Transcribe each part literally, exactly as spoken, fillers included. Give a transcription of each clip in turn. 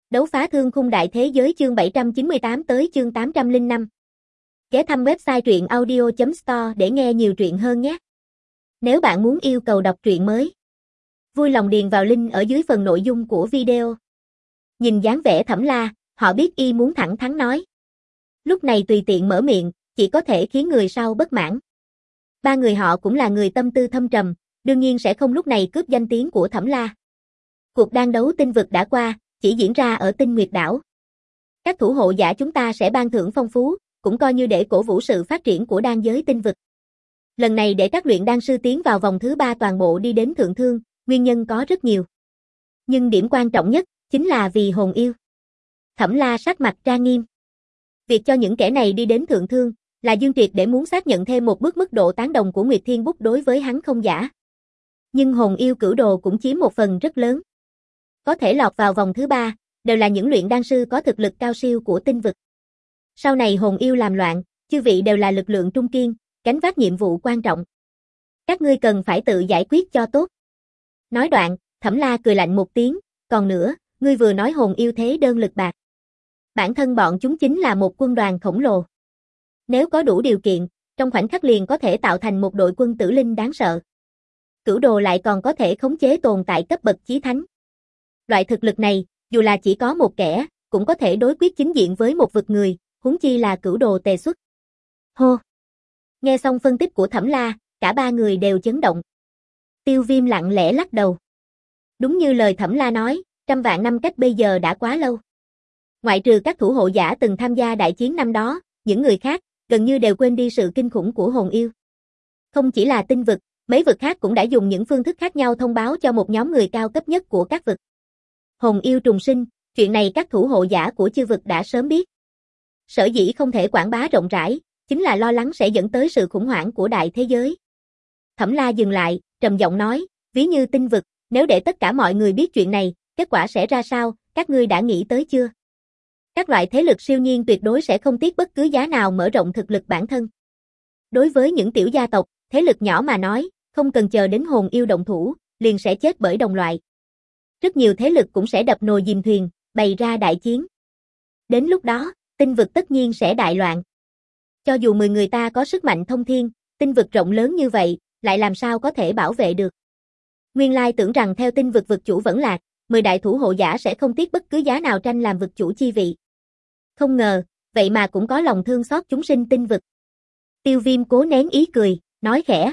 Đấu phá thương khung đại thế giới chương bảy trăm chín mươi tám tới chương tám trăm lẻ năm. Ghé thăm website truyện audio chấm store để nghe nhiều truyện hơn nhé. Nếu bạn muốn yêu cầu đọc truyện mới, vui lòng điền vào link ở dưới phần nội dung của video. Nhìn dáng vẻ Thẩm La, họ biết y muốn thẳng thắn nói. Lúc này tùy tiện mở miệng, chỉ có thể khiến người sau bất mãn. Ba người họ cũng là người tâm tư thâm trầm, đương nhiên sẽ không lúc này cướp danh tiếng của Thẩm La. Cuộc đan đấu tinh vực đã qua, chỉ diễn ra ở Tinh Nguyệt đảo. Các thủ hộ giả chúng ta sẽ ban thưởng phong phú, cũng coi như để cổ vũ sự phát triển của đan giới tinh vực. Lần này để các luyện đan sư tiến vào vòng thứ ba toàn bộ đi đến thượng thương, nguyên nhân có rất nhiều. Nhưng điểm quan trọng nhất, chính là vì hồn yêu. Thẩm La sắc mặt trang nghiêm. Việc cho những kẻ này đi đến thượng thương, là Dương Triệt để muốn xác nhận thêm một bước mức độ tán đồng của Nguyệt Thiên Bút đối với hắn không giả. Nhưng hồn yêu cửu đồ cũng chiếm một phần rất lớn. Có thể lọt vào vòng thứ ba, đều là những luyện đan sư có thực lực cao siêu của tinh vực. Sau này hồn yêu làm loạn, chư vị đều là lực lượng trung kiên, gánh vác nhiệm vụ quan trọng. Các ngươi cần phải tự giải quyết cho tốt. Nói đoạn, Thẩm La cười lạnh một tiếng, còn nữa, ngươi vừa nói hồn yêu thế đơn lực bạc. Bản thân bọn chúng chính là một quân đoàn khổng lồ. Nếu có đủ điều kiện, trong khoảnh khắc liền có thể tạo thành một đội quân tử linh đáng sợ. Cửu đồ lại còn có thể khống chế tồn tại cấp bậc chí thánh. Loại thực lực này, dù là chỉ có một kẻ, cũng có thể đối quyết chính diện với một vực người, huống chi là cửu đồ tề xuất. Hô! Nghe xong phân tích của Thẩm La, cả ba người đều chấn động. Tiêu Viêm lặng lẽ lắc đầu. Đúng như lời Thẩm La nói, trăm vạn năm cách bây giờ đã quá lâu. Ngoại trừ các thủ hộ giả từng tham gia đại chiến năm đó, những người khác, gần như đều quên đi sự kinh khủng của hồn yêu. Không chỉ là tinh vực, mấy vực khác cũng đã dùng những phương thức khác nhau thông báo cho một nhóm người cao cấp nhất của các vực. Hồn yêu trùng sinh, chuyện này các thủ hộ giả của chư vực đã sớm biết. Sở dĩ không thể quảng bá rộng rãi, chính là lo lắng sẽ dẫn tới sự khủng hoảng của đại thế giới. Thẩm La dừng lại, trầm giọng nói, ví như tinh vực, nếu để tất cả mọi người biết chuyện này, kết quả sẽ ra sao, các ngươi đã nghĩ tới chưa? Các loại thế lực siêu nhiên tuyệt đối sẽ không tiếc bất cứ giá nào mở rộng thực lực bản thân. Đối với những tiểu gia tộc, thế lực nhỏ mà nói, không cần chờ đến hồn yêu động thủ, liền sẽ chết bởi đồng loại. Rất nhiều thế lực cũng sẽ đập nồi dìm thuyền, bày ra đại chiến. Đến lúc đó, tinh vực tất nhiên sẽ đại loạn. Cho dù mười người ta có sức mạnh thông thiên, tinh vực rộng lớn như vậy, lại làm sao có thể bảo vệ được. Nguyên lai tưởng rằng theo tinh vực vực chủ vẫn lạc, mười đại thủ hộ giả sẽ không tiếc bất cứ giá nào tranh làm vực chủ chi vị. Không ngờ, vậy mà cũng có lòng thương xót chúng sinh tinh vực. Tiêu Viêm cố nén ý cười, nói khẽ.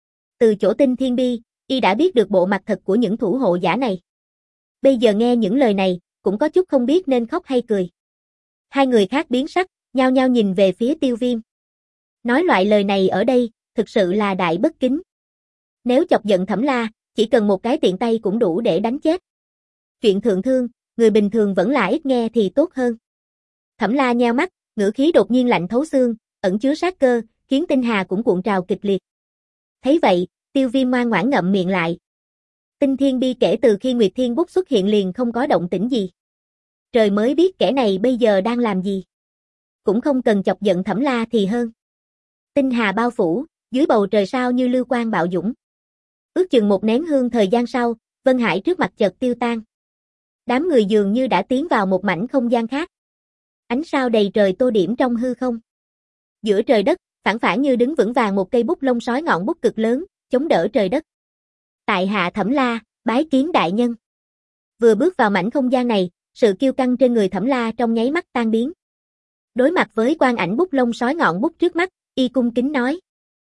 Từ chỗ Tinh Thiên Bi, y đã biết được bộ mặt thật của những thủ hộ giả này. Bây giờ nghe những lời này, cũng có chút không biết nên khóc hay cười. Hai người khác biến sắc, nhao nhao nhìn về phía Tiêu Viêm. Nói loại lời này ở đây, thực sự là đại bất kính. Nếu chọc giận Thẩm La, chỉ cần một cái tiện tay cũng đủ để đánh chết. Chuyện thượng thương, người bình thường vẫn là ít nghe thì tốt hơn. Thẩm La nheo mắt, ngữ khí đột nhiên lạnh thấu xương, ẩn chứa sát cơ, khiến tinh hà cũng cuộn trào kịch liệt. Thấy vậy, Tiêu Viêm ngoan ngoãn ngậm miệng lại. Tinh Thiên Bi kể từ khi Nguyệt Thiên Bút xuất hiện liền không có động tĩnh gì. Trời mới biết kẻ này bây giờ đang làm gì. Cũng không cần chọc giận Thẩm La thì hơn. Tinh hà bao phủ, dưới bầu trời sao như lưu quang bạo dũng. Ước chừng một nén hương thời gian sau, Vân Hải trước mặt chợt tiêu tan. Đám người dường như đã tiến vào một mảnh không gian khác. Ánh sao đầy trời tô điểm trong hư không. Giữa trời đất, phản phản như đứng vững vàng một cây bút lông sói ngọn bút cực lớn, chống đỡ trời đất. Tại hạ Thẩm La, bái kiến đại nhân. Vừa bước vào mảnh không gian này, sự kiêu căng trên người Thẩm La trong nháy mắt tan biến. Đối mặt với quang ảnh bút lông sói ngọn bút trước mắt, y cung kính nói.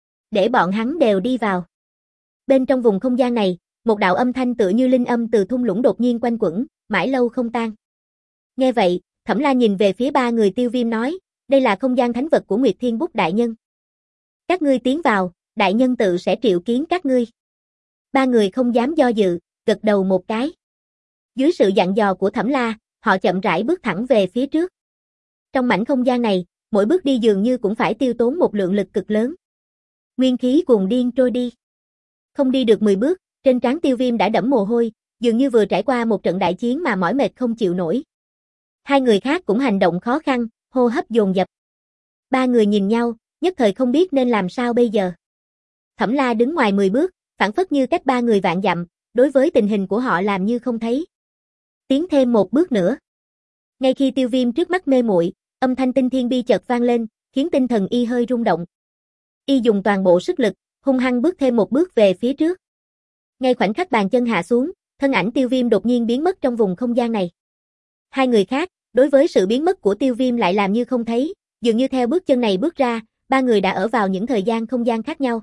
Để bọn hắn đều đi vào. Bên trong vùng không gian này, một đạo âm thanh tựa như linh âm từ thung lũng đột nhiên quanh quẩn, mãi lâu không tan. Nghe vậy, Thẩm La nhìn về phía ba người Tiêu Viêm nói, đây là không gian thánh vật của Nguyệt Thiên Bút đại nhân. Các ngươi tiến vào, đại nhân tự sẽ triệu kiến các ngươi. Ba người không dám do dự, gật đầu một cái. Dưới sự dặn dò của Thẩm La, họ chậm rãi bước thẳng về phía trước. Trong mảnh không gian này, mỗi bước đi dường như cũng phải tiêu tốn một lượng lực cực lớn. Nguyên khí cuồng điên trôi đi. Không đi được mười bước, trên trán Tiêu Viêm đã đẫm mồ hôi, dường như vừa trải qua một trận đại chiến mà mỏi mệt không chịu nổi. Hai người khác cũng hành động khó khăn, hô hấp dồn dập. Ba người nhìn nhau, nhất thời không biết nên làm sao bây giờ. Thẩm La đứng ngoài mười bước, phảng phất như cách ba người vạn dặm, đối với tình hình của họ làm như không thấy. Tiến thêm một bước nữa. Ngay khi Tiêu Viêm trước mắt mê muội, âm thanh Tinh Thiên Bi chợt vang lên, khiến tinh thần y hơi rung động. Y dùng toàn bộ sức lực, hung hăng bước thêm một bước về phía trước. Ngay khoảnh khắc bàn chân hạ xuống, thân ảnh Tiêu Viêm đột nhiên biến mất trong vùng không gian này. Hai người khác, đối với sự biến mất của Tiêu Viêm lại làm như không thấy, dường như theo bước chân này bước ra, ba người đã ở vào những thời gian không gian khác nhau.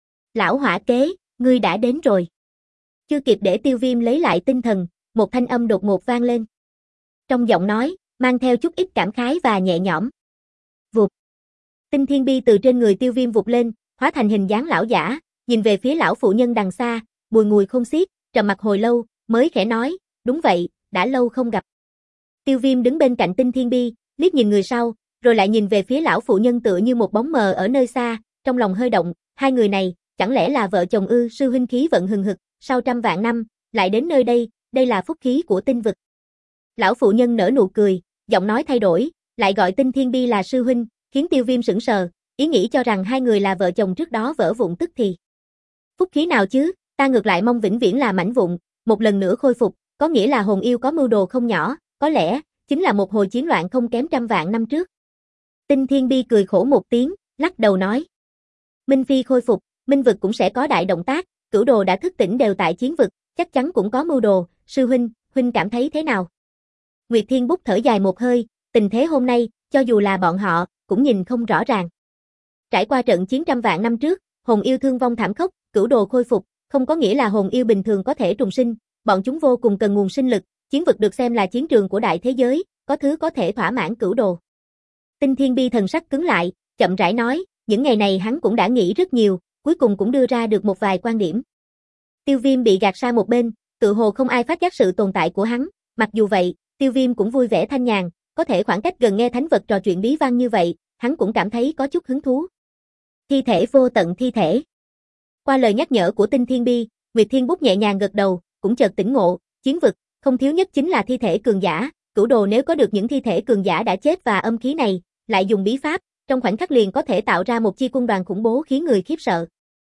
Lão Hỏa Kế, ngươi đã đến rồi. Chưa kịp để Tiêu Viêm lấy lại tinh thần, một thanh âm đột ngột vang lên. Trong giọng nói, mang theo chút ít cảm khái và nhẹ nhõm. Vụt. Tinh Thiên Bi từ trên người Tiêu Viêm vụt lên, hóa thành hình dáng lão giả, nhìn về phía lão phụ nhân đằng xa, bùi ngùi không xiết, trầm mặc hồi lâu, mới khẽ nói, đúng vậy, đã lâu không gặp. Tiêu Viêm đứng bên cạnh Tinh Thiên Bi, liếc nhìn người sau, rồi lại nhìn về phía lão phụ nhân tựa như một bóng mờ ở nơi xa, trong lòng hơi động, hai người này, chẳng lẽ là vợ chồng ư? Sư huynh khí vận hừng hực, sau trăm vạn năm, lại đến nơi đây, đây là phúc khí của tinh vực. Lão phụ nhân nở nụ cười, giọng nói thay đổi, lại gọi Tinh Thiên Bi là sư huynh, khiến Tiêu Viêm sững sờ, ý nghĩ cho rằng hai người là vợ chồng trước đó vỡ vụn tức thì. Phúc khí nào chứ, ta ngược lại mong vĩnh viễn là mảnh vụn, một lần nữa khôi phục, có nghĩa là hồn yêu có mưu đồ không nhỏ, có lẽ, chính là một hồi chiến loạn không kém trăm vạn năm trước. Tinh Thiên Bi cười khổ một tiếng, lắc đầu nói. Minh Phi khôi phục, Minh vực cũng sẽ có đại động tác, Cửu Đồ đã thức tỉnh đều tại chiến vực, chắc chắn cũng có mưu đồ, sư huynh, huynh cảm thấy thế nào? Nguyệt Thiên Bút thở dài một hơi, tình thế hôm nay, cho dù là bọn họ, cũng nhìn không rõ ràng. Trải qua trận chiến trăm vạn năm trước, hồn yêu thương vong thảm khốc, Cửu Đồ khôi phục, không có nghĩa là hồn yêu bình thường có thể trùng sinh, bọn chúng vô cùng cần nguồn sinh lực, chiến vực được xem là chiến trường của đại thế giới, có thứ có thể thỏa mãn Cửu Đồ. Tinh Thiên Bi thần sắc cứng lại, chậm rãi nói, những ngày này hắn cũng đã nghĩ rất nhiều, cuối cùng cũng đưa ra được một vài quan điểm. Tiêu Viêm bị gạt sang một bên, tự hồ không ai phát giác sự tồn tại của hắn, mặc dù vậy, Tiêu Viêm cũng vui vẻ thanh nhàn, có thể khoảng cách gần nghe thánh vật trò chuyện bí văn như vậy, hắn cũng cảm thấy có chút hứng thú. Thi thể vô tận thi thể. Qua lời nhắc nhở của Tinh Thiên Bi, Nguyệt Thiên Bút nhẹ nhàng gật đầu, cũng chợt tỉnh ngộ, chiến vực, không thiếu nhất chính là thi thể cường giả, Cửu Đồ nếu có được những thi thể cường giả đã chết và âm khí này, lại dùng bí pháp, trong khoảnh khắc liền có thể tạo ra một chi quân đoàn khủng bố khiến người khiếp sợ.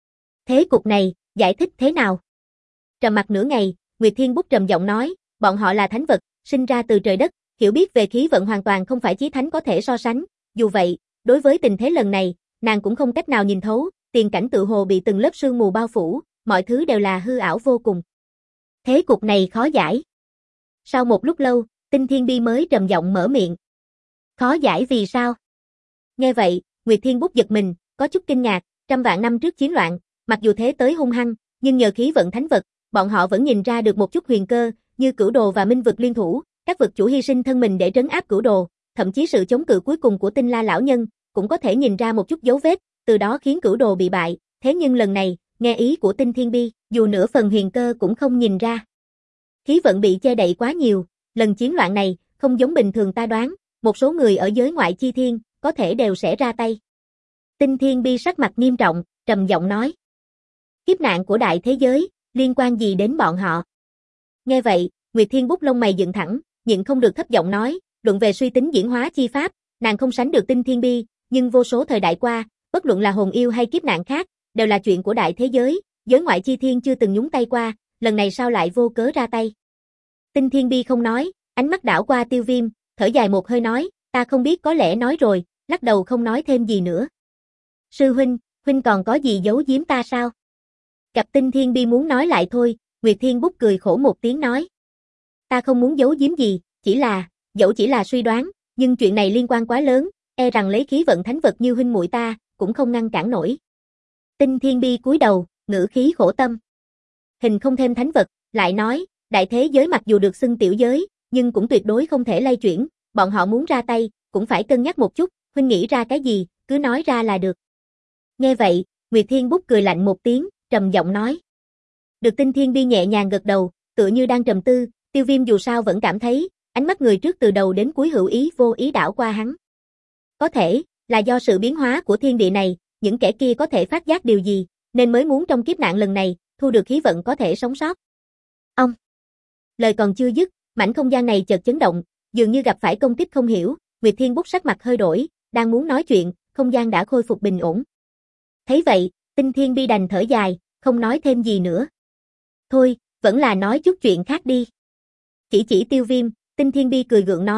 Thế cục này, giải thích thế nào? Trầm mặc nửa ngày, Nguyệt Thiên Bút trầm giọng nói, bọn họ là thánh vật, sinh ra từ trời đất, hiểu biết về khí vận hoàn toàn không phải chí thánh có thể so sánh, dù vậy, đối với tình thế lần này, nàng cũng không cách nào nhìn thấu, tiền cảnh tự hồ bị từng lớp sương mù bao phủ, mọi thứ đều là hư ảo vô cùng. Thế cục này khó giải. Sau một lúc lâu, Tinh Thiên Bi mới trầm giọng mở miệng. Khó giải vì sao? Nghe vậy, Nguyệt Thiên Bút giật mình, có chút kinh ngạc, trăm vạn năm trước chiến loạn, mặc dù thế tới hung hăng, nhưng nhờ khí vận thánh vật, bọn họ vẫn nhìn ra được một chút huyền cơ, như Cửu Đồ và Minh vực liên thủ, các vực chủ hy sinh thân mình để trấn áp Cửu Đồ, thậm chí sự chống cự cuối cùng của Tinh La lão nhân, cũng có thể nhìn ra một chút dấu vết, từ đó khiến Cửu Đồ bị bại, thế nhưng lần này, nghe ý của Tinh Thiên Bi, dù nửa phần huyền cơ cũng không nhìn ra. Khí vận bị che đậy quá nhiều, lần chiến loạn này, không giống bình thường ta đoán, một số người ở giới ngoại chi thiên, có thể đều sẽ ra tay. Tinh Thiên Bi sắc mặt nghiêm trọng, trầm giọng nói. Kiếp nạn của đại thế giới, liên quan gì đến bọn họ? Nghe vậy, Nguyệt Thiên Bút lông mày dựng thẳng, nhịn không được thấp giọng nói, luận về suy tính diễn hóa chi pháp, nàng không sánh được Tinh Thiên Bi, nhưng vô số thời đại qua, bất luận là hồn yêu hay kiếp nạn khác, đều là chuyện của đại thế giới, giới ngoại chi thiên chưa từng nhúng tay qua, lần này sao lại vô cớ ra tay? Tinh Thiên Bi không nói, ánh mắt đảo qua Tiêu Viêm, thở dài một hơi nói, ta không biết có lẽ nói rồi, lắc đầu không nói thêm gì nữa. Sư huynh, huynh còn có gì giấu giếm ta sao? Cặp Tinh Thiên Bi muốn nói lại thôi, Nguyệt Thiên Bút cười khổ một tiếng nói. Ta không muốn giấu giếm gì, chỉ là, dẫu chỉ là suy đoán, nhưng chuyện này liên quan quá lớn, e rằng lấy khí vận thánh vật như huynh muội ta, cũng không ngăn cản nổi. Tinh Thiên Bi cúi đầu, ngữ khí khổ tâm. Hình không thêm thánh vật, lại nói, đại thế giới mặc dù được xưng tiểu giới, nhưng cũng tuyệt đối không thể lay chuyển, bọn họ muốn ra tay, cũng phải cân nhắc một chút, huynh nghĩ ra cái gì, cứ nói ra là được. Nghe vậy, Nguyệt Thiên Bút cười lạnh một tiếng, trầm giọng nói. Được Tinh Thiên Bi nhẹ nhàng gật đầu, tựa như đang trầm tư, Tiêu Viêm dù sao vẫn cảm thấy, ánh mắt người trước từ đầu đến cuối hữu ý vô ý đảo qua hắn. Có thể, là do sự biến hóa của thiên địa này, những kẻ kia có thể phát giác điều gì, nên mới muốn trong kiếp nạn lần này, thu được khí vận có thể sống sót. Ông! Lời còn chưa dứt, mảnh không gian này chợt chấn động, dường như gặp phải công kích không hiểu, Nguyệt Thiên Bút sắc mặt hơi đổi, đang muốn nói chuyện, không gian đã khôi phục bình ổn. Thấy vậy, Tinh Thiên Bi đành thở dài, không nói thêm gì nữa. Thôi, vẫn là nói chút chuyện khác đi. Chỉ chỉ Tiêu Viêm, Tinh Thiên Bi cười gượng nói,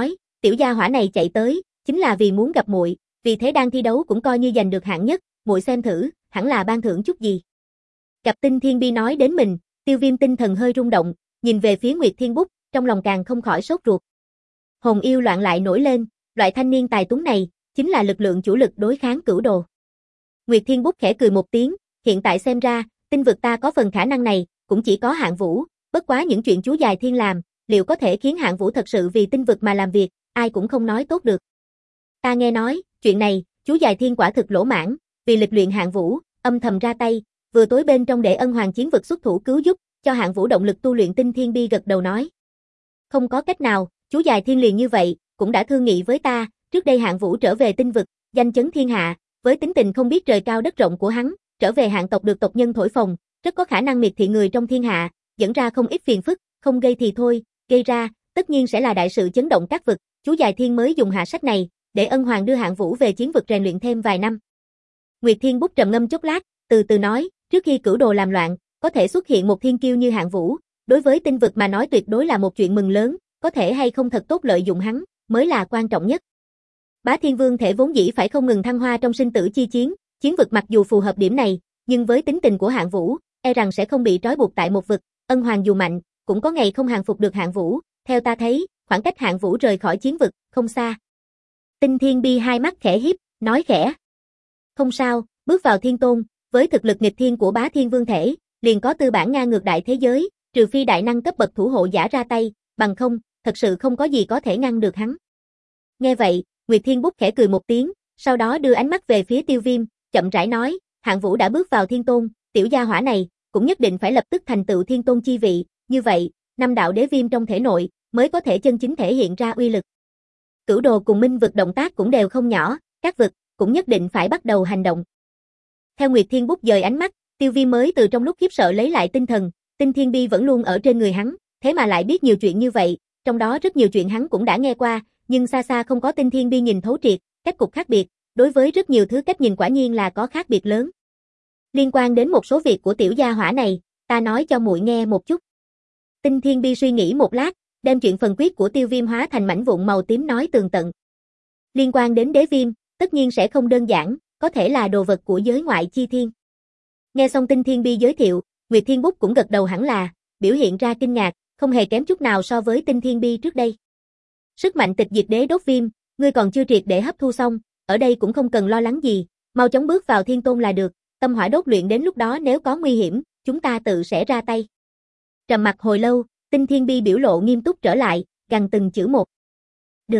tiểu gia hỏa này chạy tới, chính là vì muốn gặp muội, vì thế đang thi đấu cũng coi như giành được hạng nhất, muội xem thử, hẳn là ban thưởng chút gì. Gặp Tinh Thiên Bi nói đến mình, Tiêu Viêm tinh thần hơi rung động, nhìn về phía Nguyệt Thiên Bút, trong lòng càng không khỏi sốt ruột. Hồn yêu loạn lại nổi lên, loại thanh niên tài tuấn này, chính là lực lượng chủ lực đối kháng cửu đồ. Nguyệt Thiên Bút khẽ cười một tiếng, hiện tại xem ra, tinh vực ta có phần khả năng này, cũng chỉ có Hạng Vũ, bất quá những chuyện chú Dài Thiên làm, liệu có thể khiến Hạng Vũ thật sự vì tinh vực mà làm việc, ai cũng không nói tốt được. Ta nghe nói, chuyện này, chú Dài Thiên quả thực lỗ mãn, vì lịch luyện Hạng Vũ, âm thầm ra tay, vừa tối bên trong để Ân Hoàng chiến vực xuất thủ cứu giúp, cho Hạng Vũ động lực tu luyện Tinh Thiên Bi gật đầu nói. Không có cách nào, chú Dài Thiên liền như vậy, cũng đã thương nghị với ta, trước đây Hạng Vũ trở về tinh vực, danh chấn thiên hạ, với tính tình không biết trời cao đất rộng của hắn, trở về hạng tộc được tộc nhân thổi phồng, rất có khả năng miệt thị người trong thiên hạ, dẫn ra không ít phiền phức, không gây thì thôi, gây ra, tất nhiên sẽ là đại sự chấn động các vực, chú Dài Thiên mới dùng hạ sách này, để Ân Hoàng đưa Hạng Vũ về chiến vực rèn luyện thêm vài năm. Nguyệt Thiên Bút trầm ngâm chốc lát, từ từ nói, trước khi cửu đồ làm loạn, có thể xuất hiện một thiên kiêu như Hạng Vũ, đối với tinh vực mà nói tuyệt đối là một chuyện mừng lớn, có thể hay không thật tốt lợi dụng hắn, mới là quan trọng nhất. Bá Thiên Vương thể vốn dĩ phải không ngừng thăng hoa trong sinh tử chi chiến, chiến vực mặc dù phù hợp điểm này, nhưng với tính tình của Hạng Vũ, e rằng sẽ không bị trói buộc tại một vực, Ân Hoàng dù mạnh, cũng có ngày không hàng phục được Hạng Vũ, theo ta thấy, khoảng cách Hạng Vũ rời khỏi chiến vực, không xa. Tinh Thiên Bi hai mắt khẽ híp, nói khẽ. Không sao, bước vào thiên tôn, với thực lực nghịch thiên của Bá Thiên Vương thể, liền có tư bản ngang ngược đại thế giới, trừ phi đại năng cấp bậc thủ hộ giả ra tay, bằng không, thật sự không có gì có thể ngăn được hắn. Nghe vậy, Nguyệt Thiên Bút khẽ cười một tiếng, sau đó đưa ánh mắt về phía Tiêu Viêm, chậm rãi nói, Hạng Vũ đã bước vào thiên tôn, tiểu gia hỏa này, cũng nhất định phải lập tức thành tựu thiên tôn chi vị, như vậy, năm đạo đế viêm trong thể nội, mới có thể chân chính thể hiện ra uy lực. Cửu đồ cùng minh vực động tác cũng đều không nhỏ, các vực, cũng nhất định phải bắt đầu hành động. Theo Nguyệt Thiên Bút dời ánh mắt, Tiêu Viêm mới từ trong lúc khiếp sợ lấy lại tinh thần, Tinh Thiên Bi vẫn luôn ở trên người hắn, thế mà lại biết nhiều chuyện như vậy, trong đó rất nhiều chuyện hắn cũng đã nghe qua, nhưng xa xa không có Tinh Thiên Bi nhìn thấu triệt, cách cục khác biệt, đối với rất nhiều thứ cách nhìn quả nhiên là có khác biệt lớn. Liên quan đến một số việc của tiểu gia hỏa này, ta nói cho muội nghe một chút. Tinh Thiên Bi suy nghĩ một lát, đem chuyện phần quyết của Tiêu Viêm hóa thành mảnh vụn màu tím nói tường tận. Liên quan đến đế viêm, tất nhiên sẽ không đơn giản, có thể là đồ vật của giới ngoại chi thiên. Nghe xong Tinh Thiên Bi giới thiệu, Nguyệt Thiên Bút cũng gật đầu hẳn là, biểu hiện ra kinh ngạc, không hề kém chút nào so với Tinh Thiên Bi trước đây. Sức mạnh tịch diệt đế đốt viêm, ngươi còn chưa triệt để hấp thu xong, ở đây cũng không cần lo lắng gì, mau chóng bước vào thiên tôn là được, tâm hỏa đốt luyện đến lúc đó nếu có nguy hiểm, chúng ta tự sẽ ra tay. Trầm mặc hồi lâu, Tinh Thiên Bi biểu lộ nghiêm túc trở lại, gằn từng chữ một. Được.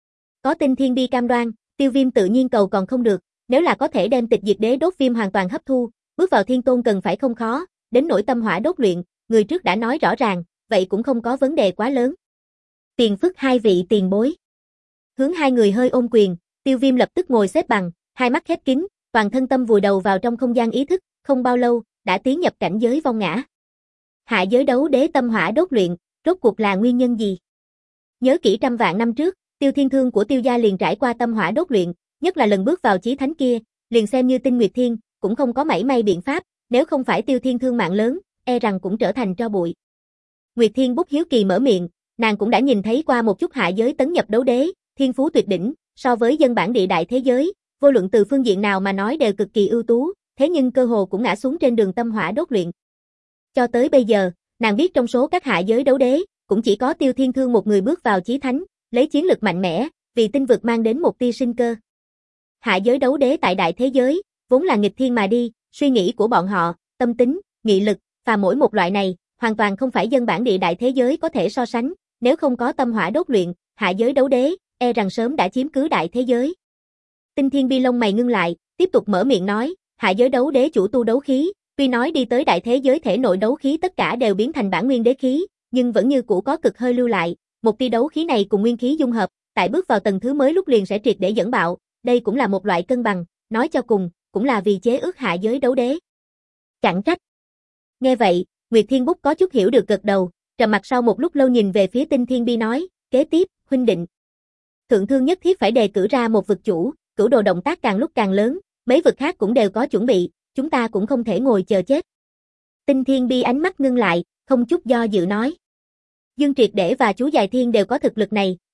Có Tinh Thiên Bi cam đoan, Tiêu Viêm tự nhiên cầu còn không được, nếu là có thể đem tịch diệt đế đốt viêm hoàn toàn hấp thu, bước vào thiên tôn cần phải không khó, đến nỗi tâm hỏa đốt luyện, người trước đã nói rõ ràng, vậy cũng không có vấn đề quá lớn. Tiền phức hai vị tiền bối. Hướng hai người hơi ôm quyền, Tiêu Viêm lập tức ngồi xếp bằng, hai mắt khép kín, toàn thân tâm vùi đầu vào trong không gian ý thức, không bao lâu, đã tiến nhập cảnh giới vong ngã. Hạ giới đấu đế tâm hỏa đốt luyện, rốt cuộc là nguyên nhân gì? Nhớ kỹ trăm vạn năm trước, Tiêu Thiên Thương của Tiêu gia liền trải qua tâm hỏa đốt luyện, nhất là lần bước vào chí thánh kia, liền xem như Tinh Nguyệt Thiên, cũng không có mảy may biện pháp, nếu không phải Tiêu Thiên Thương mạng lớn, e rằng cũng trở thành tro bụi. Nguyệt Thiên Bút hiếu kỳ mở miệng, nàng cũng đã nhìn thấy qua một chút hạ giới tấn nhập đấu đế, thiên phú tuyệt đỉnh, so với dân bản địa đại thế giới, vô luận từ phương diện nào mà nói đều cực kỳ ưu tú, thế nhưng cơ hồ cũng ngã xuống trên đường tâm hỏa đốt luyện. Cho tới bây giờ, nàng biết trong số các hạ giới đấu đế, cũng chỉ có Tiêu Thiên Thương một người bước vào chí thánh, lấy chiến lực mạnh mẽ, vì tinh vực mang đến một tia sinh cơ. Hạ giới đấu đế tại đại thế giới, vốn là nghịch thiên mà đi, suy nghĩ của bọn họ, tâm tính, nghị lực, và mỗi một loại này, hoàn toàn không phải dân bản địa đại thế giới có thể so sánh, nếu không có tâm hỏa đốt luyện, hạ giới đấu đế, e rằng sớm đã chiếm cứ đại thế giới. Tinh Thiên Bi lông mày ngưng lại, tiếp tục mở miệng nói, hạ giới đấu đế chủ tu đấu khí, tuy nói đi tới đại thế giới thể nội đấu khí tất cả đều biến thành bản nguyên đế khí, nhưng vẫn như cũ có cực hơi lưu lại, một tia đấu khí này cùng nguyên khí dung hợp, tại bước vào tầng thứ mới lúc liền sẽ triệt để dẫn bạo, đây cũng là một loại cân bằng, nói cho cùng, cũng là vì chế ước hạ giới đấu đế. Chẳng trách. Nghe vậy, Nguyệt Thiên Bút có chút hiểu được gật đầu, trầm mặt sau một lúc lâu nhìn về phía Tinh Thiên Bi nói, kế tiếp, huynh định. Thượng Thương nhất thiết phải đề cử ra một vực chủ, cửu đồ động tác càng lúc càng lớn, mấy vực khác cũng đều có chuẩn bị, chúng ta cũng không thể ngồi chờ chết. Tinh Thiên Bi ánh mắt ngưng lại, không chút do dự nói. Dương Triệt Để và chú Dài Thiên đều có thực lực này,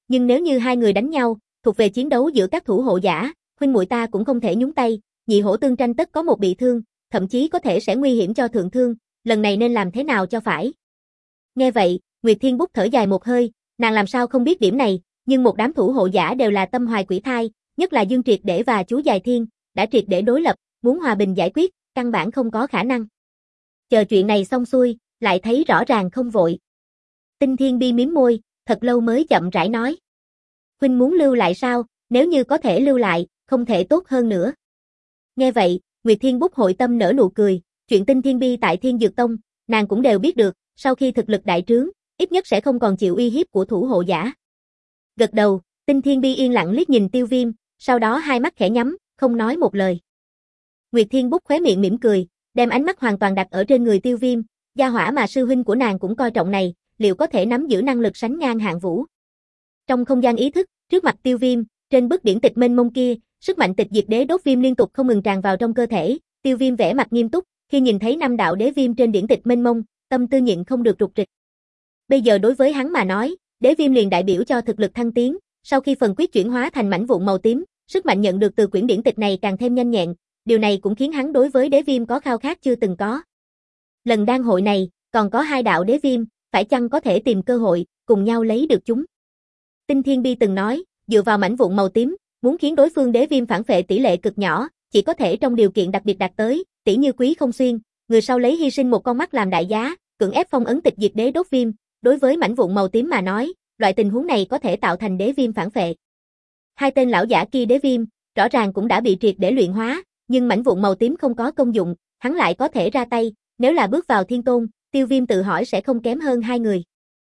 nhưng nếu như hai người đánh nhau, thuộc về chiến đấu giữa các thủ hộ giả, huynh muội ta cũng không thể nhúng tay, nhị hổ tương tranh tất có một bị thương, thậm chí có thể sẽ nguy hiểm cho thượng thương, lần này nên làm thế nào cho phải. Nghe vậy, Nguyệt Thiên Bút thở dài một hơi, nàng làm sao không biết điểm này, nhưng một đám thủ hộ giả đều là tâm hoài quỷ thai, nhất là Dương Triệt Để và chú Dài Thiên, đã triệt để đối lập, muốn hòa bình giải quyết, căn bản không có khả năng. Chờ chuyện này xong xuôi, lại thấy rõ ràng không vội. Tinh Thiên Bi mím môi, thật lâu mới chậm rãi nói. Huynh muốn lưu lại sao, nếu như có thể lưu lại, không thể tốt hơn nữa. Nghe vậy, Nguyệt Thiên Bút hội tâm nở nụ cười, chuyện Tinh Thiên Bi tại Thiên Dược Tông, nàng cũng đều biết được, sau khi thực lực đại trướng, ít nhất sẽ không còn chịu uy hiếp của thủ hộ giả. Gật đầu, Tinh Thiên Bi yên lặng liếc nhìn Tiêu Viêm, sau đó hai mắt khẽ nhắm, không nói một lời. Nguyệt Thiên Bút khóe miệng mỉm cười, đem ánh mắt hoàn toàn đặt ở trên người Tiêu Viêm, gia hỏa mà sư huynh của nàng cũng coi trọng này, liệu có thể nắm giữ năng lực sánh ngang Hạng Vũ. Trong không gian ý thức, trước mặt Tiêu Viêm, trên bức điển tịch mênh mông kia, sức mạnh tịch diệt đế đốt viêm liên tục không ngừng tràn vào trong cơ thể, Tiêu Viêm vẻ mặt nghiêm túc, khi nhìn thấy năm đạo đế viêm trên điển tịch mênh mông, tâm tư nhịn không được rục rịch. Bây giờ đối với hắn mà nói, đế viêm liền đại biểu cho thực lực thăng tiến, sau khi phần quyết chuyển hóa thành mảnh vụn màu tím, sức mạnh nhận được từ quyển điển tịch này càng thêm nhanh nhẹn, điều này cũng khiến hắn đối với đế viêm có khao khát chưa từng có. Lần đan hội này, còn có hai đạo đế viêm, phải chăng có thể tìm cơ hội, cùng nhau lấy được chúng. Tinh Thiên Bi từng nói, dựa vào mảnh vụn màu tím, muốn khiến đối phương đế viêm phản phệ tỷ lệ cực nhỏ, chỉ có thể trong điều kiện đặc biệt đạt tới, tỷ như Quý Không Xuyên, người sau lấy hy sinh một con mắt làm đại giá, cưỡng ép phong ấn tịch diệt đế đốt viêm, đối với mảnh vụn màu tím mà nói, loại tình huống này có thể tạo thành đế viêm phản phệ. Hai tên lão giả kia đế viêm, rõ ràng cũng đã bị triệt để luyện hóa, nhưng mảnh vụn màu tím không có công dụng, hắn lại có thể ra tay, nếu là bước vào thiên tôn, Tiêu Viêm tự hỏi sẽ không kém hơn hai người.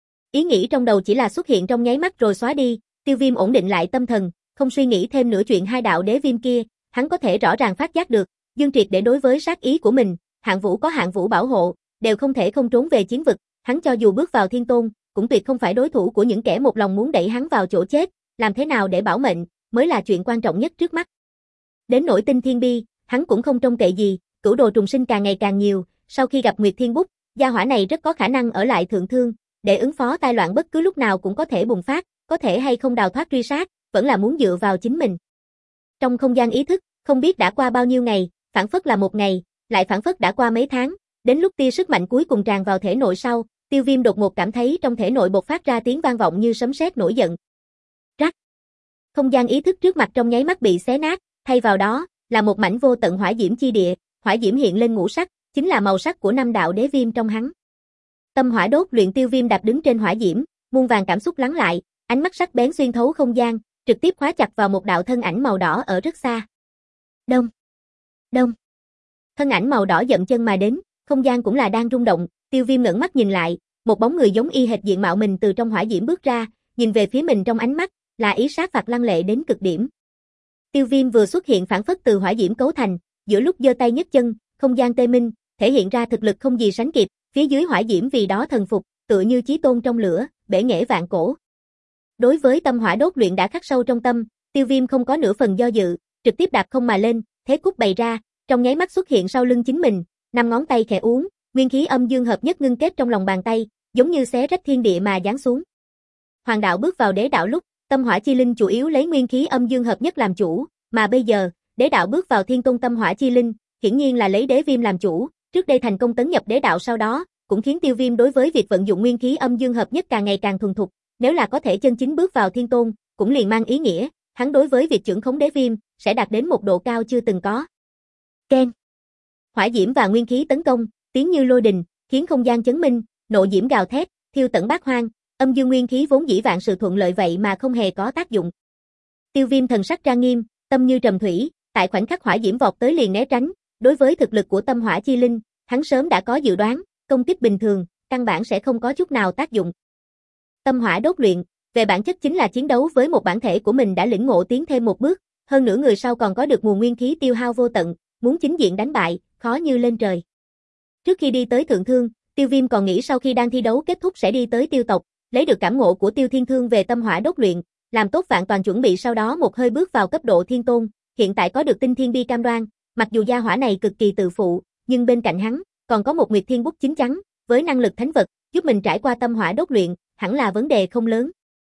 Ý nghĩ trong đầu chỉ là xuất hiện trong nháy mắt rồi xóa đi, Tiêu Viêm ổn định lại tâm thần, không suy nghĩ thêm nữa chuyện hai đạo đế viêm kia, hắn có thể rõ ràng phát giác được, Dương Triệt Để đối với sát ý của mình, Hạng Vũ có Hạng Vũ bảo hộ, đều không thể không trốn về chiến vực, hắn cho dù bước vào thiên tôn, cũng tuyệt không phải đối thủ của những kẻ một lòng muốn đẩy hắn vào chỗ chết, làm thế nào để bảo mệnh, mới là chuyện quan trọng nhất trước mắt. Đến nỗi Tinh Thiên Bi, hắn cũng không trông cậy gì, cửu đồ trùng sinh càng ngày càng nhiều, sau khi gặp Nguyệt Thiên Bút, gia hỏa này rất có khả năng ở lại thượng thương, để ứng phó tai loạn bất cứ lúc nào cũng có thể bùng phát, có thể hay không đào thoát truy sát, vẫn là muốn dựa vào chính mình. Trong không gian ý thức, không biết đã qua bao nhiêu ngày, phảng phất là một ngày, lại phảng phất đã qua mấy tháng, đến lúc tia sức mạnh cuối cùng tràn vào thể nội sau, Tiêu Viêm đột ngột cảm thấy trong thể nội bộc phát ra tiếng vang vọng như sấm sét nổi giận. Rắc. Không gian ý thức trước mặt trong nháy mắt bị xé nát, thay vào đó là một mảnh vô tận hỏa diễm chi địa, hỏa diễm hiện lên ngũ sắc, chính là màu sắc của năm đạo đế viêm trong hắn. Tâm hỏa đốt luyện Tiêu Viêm đạp đứng trên hỏa diễm, muôn vàng cảm xúc lắng lại, ánh mắt sắc bén xuyên thấu không gian, trực tiếp khóa chặt vào một đạo thân ảnh màu đỏ ở rất xa. Đông, đông. Thân ảnh màu đỏ dậm chân mà đến, không gian cũng là đang rung động, Tiêu Viêm ngẩng mắt nhìn lại, một bóng người giống y hệt diện mạo mình từ trong hỏa diễm bước ra, nhìn về phía mình trong ánh mắt là ý sát phạt lăng lệ đến cực điểm. Tiêu Viêm vừa xuất hiện phản phất từ hỏa diễm cấu thành, giữa lúc giơ tay nhấc chân, không gian tê minh, thể hiện ra thực lực không gì sánh kịp, phía dưới hỏa diễm vì đó thần phục, tựa như chí tôn trong lửa, bể nghệ vạn cổ. Đối với tâm hỏa đốt luyện đã khắc sâu trong tâm, Tiêu Viêm không có nửa phần do dự, trực tiếp đạp không mà lên, thế cúc bày ra, trong nháy mắt xuất hiện sau lưng chính mình, năm ngón tay khẽ uốn, nguyên khí âm dương hợp nhất ngưng kết trong lòng bàn tay, giống như xé rách thiên địa mà giáng xuống. Hoàng đạo bước vào đế đạo lúc, tâm hỏa chi linh chủ yếu lấy nguyên khí âm dương hợp nhất làm chủ, mà bây giờ, đế đạo bước vào thiên tôn tâm hỏa chi linh, hiển nhiên là lấy đế viêm làm chủ, trước đây thành công tấn nhập đế đạo sau đó, cũng khiến Tiêu Viêm đối với việc vận dụng nguyên khí âm dương hợp nhất càng ngày càng thuần thục, nếu là có thể chân chính bước vào thiên tôn, cũng liền mang ý nghĩa, hắn đối với việc trưởng khống đế viêm sẽ đạt đến một độ cao chưa từng có. Keng. Hỏa diễm và nguyên khí tấn công, tiếng như lôi đình, khiến không gian chấn minh, nộ diễm gào thét, thiêu tận bát hoang, âm dương nguyên khí vốn dĩ vạn sự thuận lợi vậy mà không hề có tác dụng. Tiêu Viêm thần sắc trang nghiêm, tâm như trầm thủy, tại khoảnh khắc hỏa diễm vọt tới liền né tránh, đối với thực lực của tâm hỏa chi linh, hắn sớm đã có dự đoán, công kích bình thường, căn bản sẽ không có chút nào tác dụng. Tâm hỏa đốt luyện, về bản chất chính là chiến đấu với một bản thể của mình đã lĩnh ngộ tiến thêm một bước, hơn nữa người sau còn có được nguồn nguyên khí tiêu hao vô tận, muốn chính diện đánh bại, khó như lên trời. Trước khi đi tới thượng thương, Tiêu Viêm còn nghĩ sau khi đang thi đấu kết thúc sẽ đi tới Tiêu tộc, lấy được cảm ngộ của Tiêu Thiên Thương về tâm hỏa đốt luyện, làm tốt vạn toàn chuẩn bị sau đó một hơi bước vào cấp độ thiên tôn, hiện tại có được Tinh Thiên Bi cam đoan, mặc dù gia hỏa này cực kỳ tự phụ, nhưng bên cạnh hắn còn có một Nguyệt Thiên Bút chín chắn, với năng lực thánh vật, giúp mình trải qua tâm hỏa đốt luyện, hẳn là vấn đề không lớn.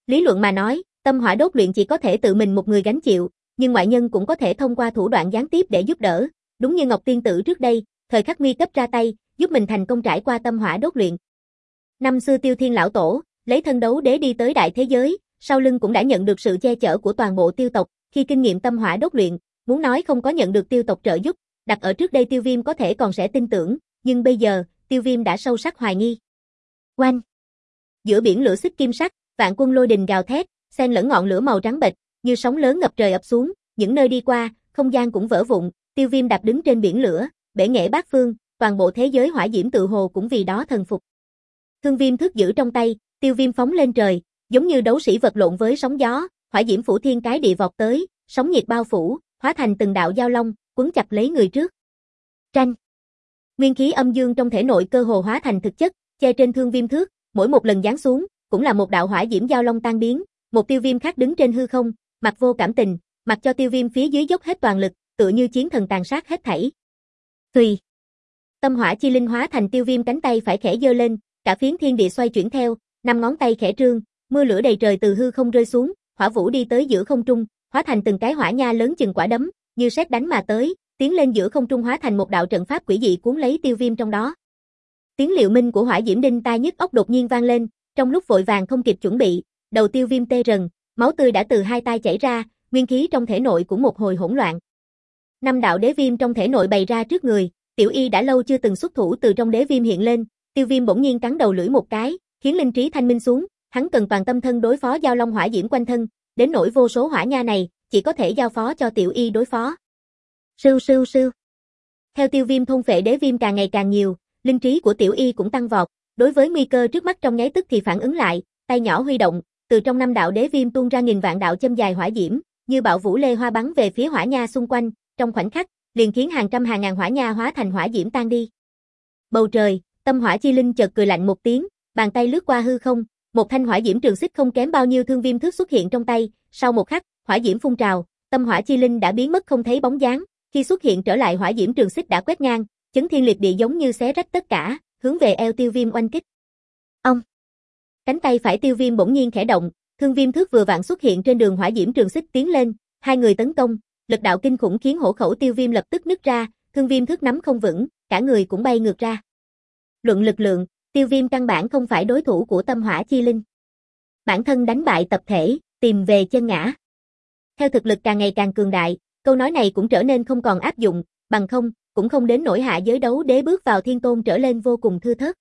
Lý luận mà nói, tâm hỏa đốt luyện chỉ có thể tự mình một người gánh chịu, nhưng ngoại nhân cũng có thể thông qua thủ đoạn gián tiếp để giúp đỡ, đúng như Ngọc Tiên Tử trước đây, thời khắc nguy cấp ra tay, giúp mình thành công trải qua tâm hỏa đốt luyện. Năm xưa Tiêu Thiên lão tổ, lấy thân đấu đế đi tới đại thế giới, sau lưng cũng đã nhận được sự che chở của toàn bộ tiêu tộc, khi kinh nghiệm tâm hỏa đốt luyện, muốn nói không có nhận được tiêu tộc trợ giúp, đặt ở trước đây Tiêu Viêm có thể còn sẽ tin tưởng, nhưng bây giờ, Tiêu Viêm đã sâu sắc hoài nghi. Oanh! Giữa biển lửa xích kim sắc, vạn quân lôi đình gào thét, xen lẫn ngọn lửa màu trắng bệch, như sóng lớn ngập trời ập xuống, những nơi đi qua, không gian cũng vỡ vụn, Tiêu Viêm đạp đứng trên biển lửa, bể nghệ bát phương, toàn bộ thế giới hỏa diễm tự hồ cũng vì đó thần phục. Thương Viêm thức giữ trong tay, Tiêu Viêm phóng lên trời, giống như đấu sĩ vật lộn với sóng gió, hỏa diễm phủ thiên cái địa vọt tới, sóng nhiệt bao phủ, hóa thành từng đạo giao long, quấn chặt lấy người trước. Tranh. Nguyên khí âm dương trong thể nội cơ hồ hóa thành thực chất, che trên Thương Viêm thước, mỗi một lần giáng xuống, cũng là một đạo hỏa diễm giao long tan biến, một Tiêu Viêm khác đứng trên hư không, mặt vô cảm tình, mặc cho Tiêu Viêm phía dưới dốc hết toàn lực, tựa như chiến thần tàn sát hết thảy. Tùy. Tâm hỏa chi linh hóa thành Tiêu Viêm cánh tay phải khẽ giơ lên, cả phiến thiên địa xoay chuyển theo, năm ngón tay khẽ trương, mưa lửa đầy trời từ hư không rơi xuống, hỏa vũ đi tới giữa không trung, hóa thành từng cái hỏa nha lớn chừng quả đấm, như sét đánh mà tới, tiến lên giữa không trung hóa thành một đạo trận pháp quỷ dị cuốn lấy Tiêu Viêm trong đó. Tiếng liệu minh của hỏa diễm đinh tai nhức óc đột nhiên vang lên, trong lúc vội vàng không kịp chuẩn bị, đầu Tiêu Viêm tê rần, máu tươi đã từ hai tay chảy ra, nguyên khí trong thể nội cũng một hồi hỗn loạn. Năm đạo đế viêm trong thể nội bày ra trước người, Tiểu Y đã lâu chưa từng xuất thủ từ trong đế viêm hiện lên, Tiêu Viêm bỗng nhiên cắn đầu lưỡi một cái, khiến linh trí thanh minh xuống, hắn cần toàn tâm thân đối phó giao long hỏa diễm quanh thân, đến nỗi vô số hỏa nha này, chỉ có thể giao phó cho Tiểu Y đối phó. Sưu sưu sưu. Theo Tiêu Viêm thôn phệ đế viêm càng ngày càng nhiều, linh trí của Tiểu Y cũng tăng vọt, đối với nguy cơ trước mắt trong nháy tức thì phản ứng lại, tay nhỏ huy động, từ trong năm đạo đế viêm tuôn ra nghìn vạn đạo châm dài hỏa diễm, như bạo vũ lê hoa bắn về phía hỏa nha xung quanh, trong khoảnh khắc, liền khiến hàng trăm hàng ngàn hỏa nha hóa thành hỏa diễm tan đi. Bầu trời, tâm hỏa chi linh chợt cười lạnh một tiếng, bàn tay lướt qua hư không, một thanh hỏa diễm trường xích không kém bao nhiêu Thương Viêm thước xuất hiện trong tay, sau một khắc, hỏa diễm phun trào, tâm hỏa chi linh đã biến mất không thấy bóng dáng, khi xuất hiện trở lại hỏa diễm trường xích đã quét ngang, chấn thiên liệt địa giống như xé rách tất cả, hướng về eo Tiêu Viêm oanh kích. Ông. Cánh tay phải Tiêu Viêm bỗng nhiên khẽ động, Thương Viêm thước vừa vặn xuất hiện trên đường hỏa diễm trường xích tiến lên, hai người tấn công, lực đạo kinh khủng khiến hổ khẩu Tiêu Viêm lập tức nứt ra, Thương Viêm thước nắm không vững, cả người cũng bay ngược ra. Luận lực lượng, Tiêu Viêm căn bản không phải đối thủ của tâm hỏa chi linh. Bản thân đánh bại tập thể, tìm về chân ngã. Theo thực lực càng ngày càng cường đại, câu nói này cũng trở nên không còn áp dụng, bằng không, cũng không đến nỗi hạ giới đấu đế bước vào thiên tôn trở lên vô cùng thưa thớt.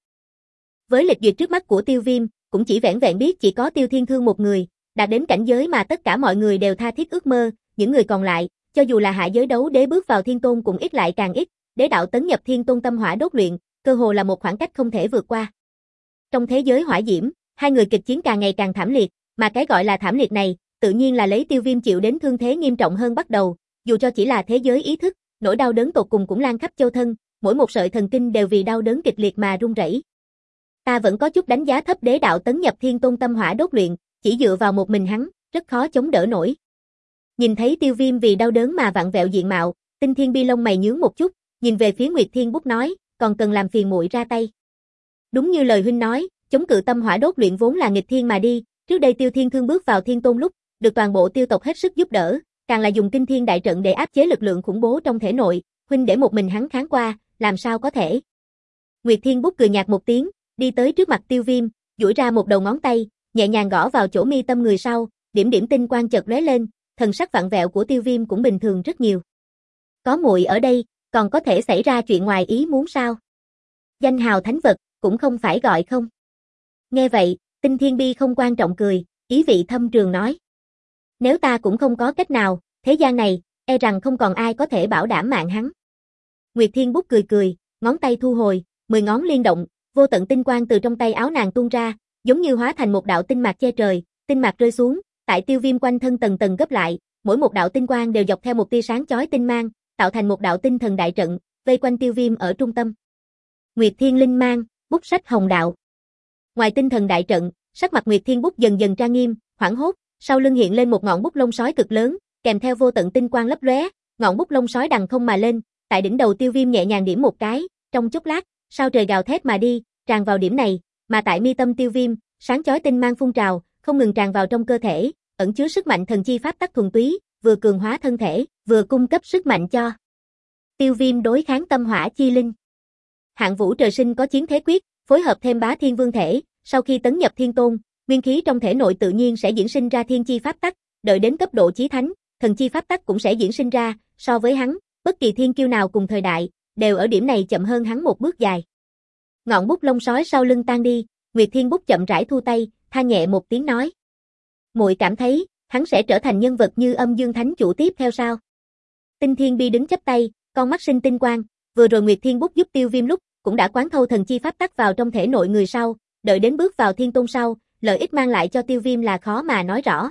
Với lịch duyệt trước mắt của Tiêu Viêm, cũng chỉ vẻn vẹn biết chỉ có Tiêu Thiên Thương một người, đạt đến cảnh giới mà tất cả mọi người đều tha thiết ước mơ, những người còn lại, cho dù là hạ giới đấu đế bước vào thiên tôn cũng ít lại càng ít, đế đạo tấn nhập thiên tôn tâm hỏa đốt luyện, cơ hồ là một khoảng cách không thể vượt qua. Trong thế giới hỏa diễm, hai người kịch chiến càng ngày càng thảm liệt, mà cái gọi là thảm liệt này, tự nhiên là lấy Tiêu Viêm chịu đến thương thế nghiêm trọng hơn bắt đầu, dù cho chỉ là thế giới ý thức, nỗi đau đớn tột cùng cũng lan khắp châu thân, mỗi một sợi thần kinh đều vì đau đớn kịch liệt mà run rẩy. Ta vẫn có chút đánh giá thấp đế đạo tấn nhập thiên tôn tâm hỏa đốt luyện, chỉ dựa vào một mình hắn, rất khó chống đỡ nổi. Nhìn thấy Tiêu Viêm vì đau đớn mà vặn vẹo diện mạo, Tinh Thiên Bi lông mày nhướng một chút, nhìn về phía Nguyệt Thiên Bút nói, còn cần làm phiền muội ra tay. Đúng như lời huynh nói, chống cự tâm hỏa đốt luyện vốn là nghịch thiên mà đi, trước đây Tiêu Thiên Thương bước vào thiên tôn lúc, được toàn bộ tiêu tộc hết sức giúp đỡ, càng là dùng kinh thiên đại trận để áp chế lực lượng khủng bố trong thể nội, huynh để một mình hắn kháng qua, làm sao có thể. Nguyệt Thiên Bút cười nhạt một tiếng, đi tới trước mặt Tiêu Viêm, duỗi ra một đầu ngón tay, nhẹ nhàng gõ vào chỗ mi tâm người sau, điểm điểm tinh quang chợt lóe lên, thần sắc vặn vẹo của Tiêu Viêm cũng bình thường rất nhiều. Có muội ở đây, còn có thể xảy ra chuyện ngoài ý muốn sao? Danh hào thánh vật, cũng không phải gọi không. Nghe vậy, Tinh Thiên Bi không quan trọng cười, ý vị thâm trường nói. Nếu ta cũng không có cách nào, thế gian này, e rằng không còn ai có thể bảo đảm mạng hắn. Nguyệt Thiên Bút cười cười, ngón tay thu hồi, mười ngón liên động, vô tận tinh quang từ trong tay áo nàng tuôn ra, giống như hóa thành một đạo tinh mạc che trời, tinh mạc rơi xuống, tại Tiêu Viêm quanh thân tầng tầng gấp lại, mỗi một đạo tinh quang đều dọc theo một tia sáng chói tinh mang, tạo thành một đạo tinh thần đại trận, vây quanh Tiêu Viêm ở trung tâm. Nguyệt Thiên Linh mang, bút sách hồng đạo. Ngoài tinh thần đại trận, sắc mặt Nguyệt Thiên Bút dần dần trang nghiêm, hoảng hốt, sau lưng hiện lên một ngọn bút lông sói cực lớn, kèm theo vô tận tinh quang lấp lóe, ngọn bút lông sói đằng không mà lên, tại đỉnh đầu Tiêu Viêm nhẹ nhàng điểm một cái, trong chốc lát, sao trời gào thét mà đi, tràn vào điểm này, mà tại mi tâm Tiêu Viêm, sáng chói tinh mang phun trào, không ngừng tràn vào trong cơ thể, ẩn chứa sức mạnh thần chi pháp tắc thuần túy, vừa cường hóa thân thể, vừa cung cấp sức mạnh cho Tiêu Viêm đối kháng tâm hỏa chi linh. Hạng Vũ trời sinh có chiến thế quyết, phối hợp thêm bá thiên vương thể, sau khi tấn nhập thiên tôn, nguyên khí trong thể nội tự nhiên sẽ diễn sinh ra thiên chi pháp tắc, đợi đến cấp độ chí thánh, thần chi pháp tắc cũng sẽ diễn sinh ra, so với hắn, bất kỳ thiên kiêu nào cùng thời đại, đều ở điểm này chậm hơn hắn một bước dài. Ngọn bút lông sói sau lưng tan đi, Nguyệt Thiên Bút chậm rãi thu tay, than nhẹ một tiếng nói: "Muội cảm thấy, hắn sẽ trở thành nhân vật như Âm Dương Thánh Chủ tiếp theo sao?" Tinh Thiên Bi đứng chắp tay, con mắt sinh tinh quang, vừa rồi Nguyệt Thiên Bút giúp Tiêu Viêm lúc, cũng đã quán thâu thần chi pháp tắc vào trong thể nội người sau, đợi đến bước vào thiên tôn sau, lợi ích mang lại cho Tiêu Viêm là khó mà nói rõ.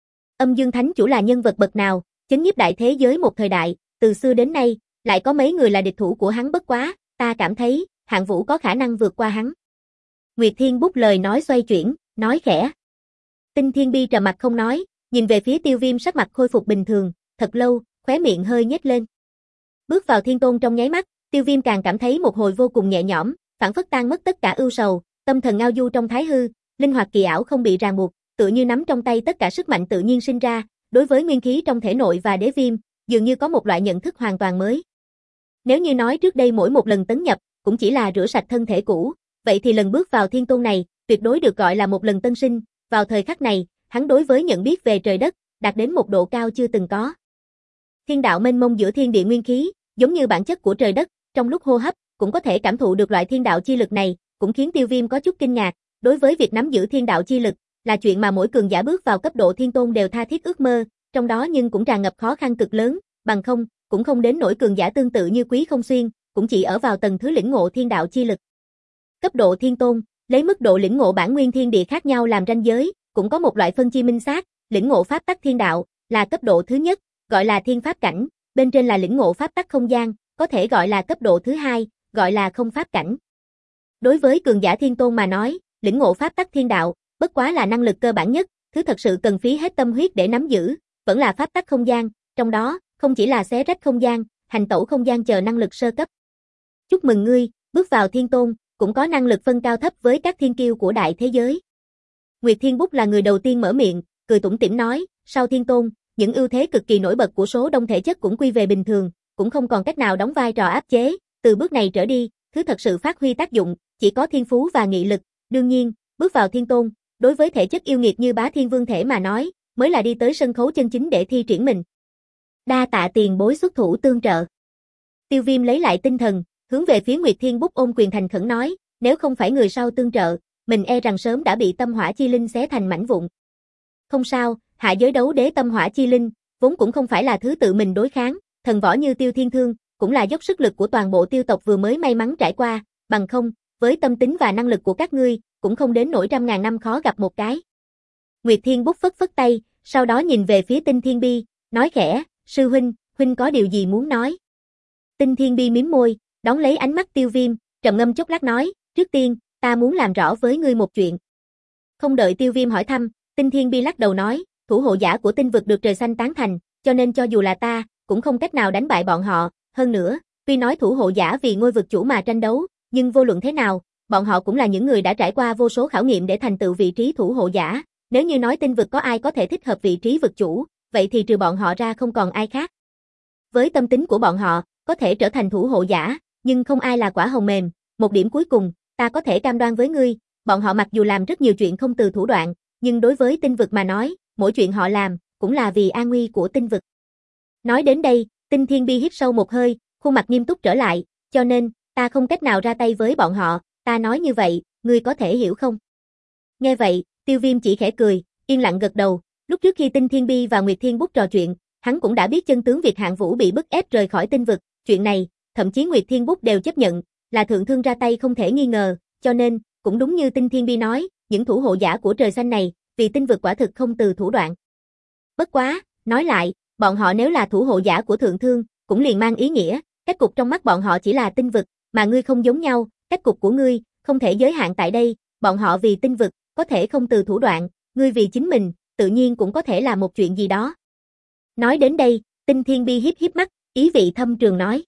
Âm Dương Thánh Chủ là nhân vật bậc nào, chấn nhiếp đại thế giới một thời đại, từ xưa đến nay, lại có mấy người là địch thủ của hắn bất quá, ta cảm thấy, Hạng Vũ có khả năng vượt qua hắn. Nguyệt Thiên Bút lời nói xoay chuyển, nói khẽ. Tinh Thiên Bi trầm mặt không nói, nhìn về phía Tiêu Viêm sắc mặt khôi phục bình thường, thật lâu, khóe miệng hơi nhếch lên. Bước vào thiên tôn trong nháy mắt, Tiêu Viêm càng cảm thấy một hồi vô cùng nhẹ nhõm, phảng phất tan mất tất cả ưu sầu, tâm thần ngao du trong thái hư, linh hoạt kỳ ảo không bị ràng buộc, tựa như nắm trong tay tất cả sức mạnh tự nhiên sinh ra, đối với nguyên khí trong thể nội và đế viêm, dường như có một loại nhận thức hoàn toàn mới. Nếu như nói trước đây mỗi một lần tấn nhập, cũng chỉ là rửa sạch thân thể cũ, vậy thì lần bước vào thiên tôn này, tuyệt đối được gọi là một lần tân sinh, vào thời khắc này, hắn đối với nhận biết về trời đất, đạt đến một độ cao chưa từng có. Thiên đạo mênh mông giữa thiên địa nguyên khí, giống như bản chất của trời đất, trong lúc hô hấp, cũng có thể cảm thụ được loại thiên đạo chi lực này, cũng khiến Tiêu Viêm có chút kinh ngạc, đối với việc nắm giữ thiên đạo chi lực, là chuyện mà mỗi cường giả bước vào cấp độ thiên tôn đều tha thiết ước mơ, trong đó nhưng cũng tràn ngập khó khăn cực lớn, bằng không, cũng không đến nỗi cường giả tương tự như Quý Không Xuyên, cũng chỉ ở vào tầng thứ lĩnh ngộ thiên đạo chi lực. Cấp độ thiên tôn, lấy mức độ lĩnh ngộ bản nguyên thiên địa khác nhau làm ranh giới, cũng có một loại phân chia minh xác, lĩnh ngộ pháp tắc thiên đạo, là cấp độ thứ nhất, gọi là thiên pháp cảnh, bên trên là lĩnh ngộ pháp tắc không gian, có thể gọi là cấp độ thứ hai, gọi là không pháp cảnh. Đối với cường giả thiên tôn mà nói, lĩnh ngộ pháp tắc thiên đạo, bất quá là năng lực cơ bản nhất, thứ thật sự cần phí hết tâm huyết để nắm giữ, vẫn là pháp tắc không gian, trong đó, không chỉ là xé rách không gian, hành tẩu không gian chờ năng lực sơ cấp. Chúc mừng ngươi, bước vào thiên tôn, cũng có năng lực phân cao thấp với các thiên kiêu của đại thế giới. Nguyệt Thiên Bút là người đầu tiên mở miệng, cười tủm tỉm nói, sau thiên tôn, những ưu thế cực kỳ nổi bật của số đông thể chất cũng quy về bình thường, cũng không còn cách nào đóng vai trò áp chế, từ bước này trở đi, thứ thật sự phát huy tác dụng, chỉ có thiên phú và nghị lực, đương nhiên, bước vào thiên tôn, đối với thể chất yêu nghiệt như bá thiên vương thể mà nói, mới là đi tới sân khấu chân chính để thi triển mình. Đa tạ tiền bối xuất thủ tương trợ. Tiêu Viêm lấy lại tinh thần, hướng về phía Nguyệt Thiên Bút ôm quyền thành khẩn nói, nếu không phải người sau tương trợ, mình e rằng sớm đã bị tâm hỏa chi linh xé thành mảnh vụn. Không sao, hạ giới đấu đế tâm hỏa chi linh, vốn cũng không phải là thứ tự mình đối kháng, thần võ như Tiêu Thiên Thương, cũng là dốc sức lực của toàn bộ tiêu tộc vừa mới may mắn trải qua, bằng không, với tâm tính và năng lực của các ngươi, cũng không đến nỗi trăm ngàn năm khó gặp một cái. Nguyệt Thiên Bút phất phất tay, sau đó nhìn về phía Tinh Thiên Bi, nói khẽ, sư huynh, huynh có điều gì muốn nói? Tinh Thiên Bi mím môi, đón lấy ánh mắt Tiêu Viêm, trầm ngâm chốc lát nói, trước tiên, ta muốn làm rõ với ngươi một chuyện. Không đợi Tiêu Viêm hỏi thăm, Tinh Thiên Bi lắc đầu nói, thủ hộ giả của tinh vực được trời xanh tán thành, cho nên cho dù là ta, cũng không cách nào đánh bại bọn họ, hơn nữa, tuy nói thủ hộ giả vì ngôi vực chủ mà tranh đấu, nhưng vô luận thế nào, bọn họ cũng là những người đã trải qua vô số khảo nghiệm để thành tựu vị trí thủ hộ giả, nếu như nói tinh vực có ai có thể thích hợp vị trí vực chủ, vậy thì trừ bọn họ ra không còn ai khác. Với tâm tính của bọn họ, có thể trở thành thủ hộ giả, nhưng không ai là quả hồng mềm, một điểm cuối cùng, ta có thể cam đoan với ngươi, bọn họ mặc dù làm rất nhiều chuyện không từ thủ đoạn, nhưng đối với tinh vực mà nói, mỗi chuyện họ làm, cũng là vì an nguy của tinh vực. Nói đến đây, Tinh Thiên Bi hít sâu một hơi, khuôn mặt nghiêm túc trở lại, cho nên, ta không cách nào ra tay với bọn họ, ta nói như vậy, ngươi có thể hiểu không? Nghe vậy, Tiêu Viêm chỉ khẽ cười, yên lặng gật đầu, lúc trước khi Tinh Thiên Bi và Nguyệt Thiên Bút trò chuyện, hắn cũng đã biết chân tướng việc Hạng Vũ bị bức ép rời khỏi tinh vực, chuyện này, thậm chí Nguyệt Thiên Bút đều chấp nhận, là thượng thương ra tay không thể nghi ngờ, cho nên, cũng đúng như Tinh Thiên Bi nói, những thủ hộ giả của trời xanh này, vì tinh vực quả thực không từ thủ đoạn. Bất quá, nói lại, bọn họ nếu là thủ hộ giả của thượng thương, cũng liền mang ý nghĩa, cách cục trong mắt bọn họ chỉ là tinh vực, mà ngươi không giống nhau, cách cục của ngươi, không thể giới hạn tại đây, bọn họ vì tinh vực, có thể không từ thủ đoạn, ngươi vì chính mình, tự nhiên cũng có thể là một chuyện gì đó. Nói đến đây, Tinh Thiên Bi hiếp hiếp mắt, ý vị thâm trường nói.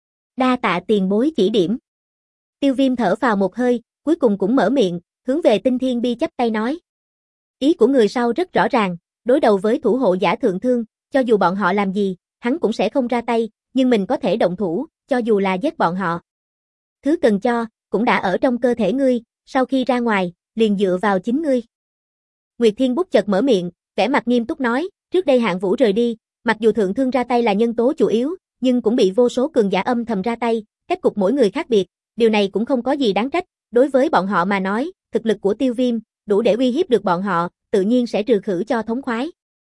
Đa tạ tiền bối chỉ điểm. Tiêu Viêm thở vào một hơi, cuối cùng cũng mở miệng, hướng về Tinh Thiên Bi chắp tay nói. Ý của người sau rất rõ ràng, đối đầu với thủ hộ giả thượng thương, cho dù bọn họ làm gì, hắn cũng sẽ không ra tay, nhưng mình có thể động thủ, cho dù là giết bọn họ. Thứ cần cho, cũng đã ở trong cơ thể ngươi, sau khi ra ngoài, liền dựa vào chính ngươi. Nguyệt Thiên Bút chợt mở miệng, vẻ mặt nghiêm túc nói, trước đây Hạng Vũ rời đi, mặc dù thượng thương ra tay là nhân tố chủ yếu, nhưng cũng bị vô số cường giả âm thầm ra tay, kết cục mỗi người khác biệt, điều này cũng không có gì đáng trách, đối với bọn họ mà nói, thực lực của Tiêu Viêm, đủ để uy hiếp được bọn họ, tự nhiên sẽ trừ khử cho thống khoái.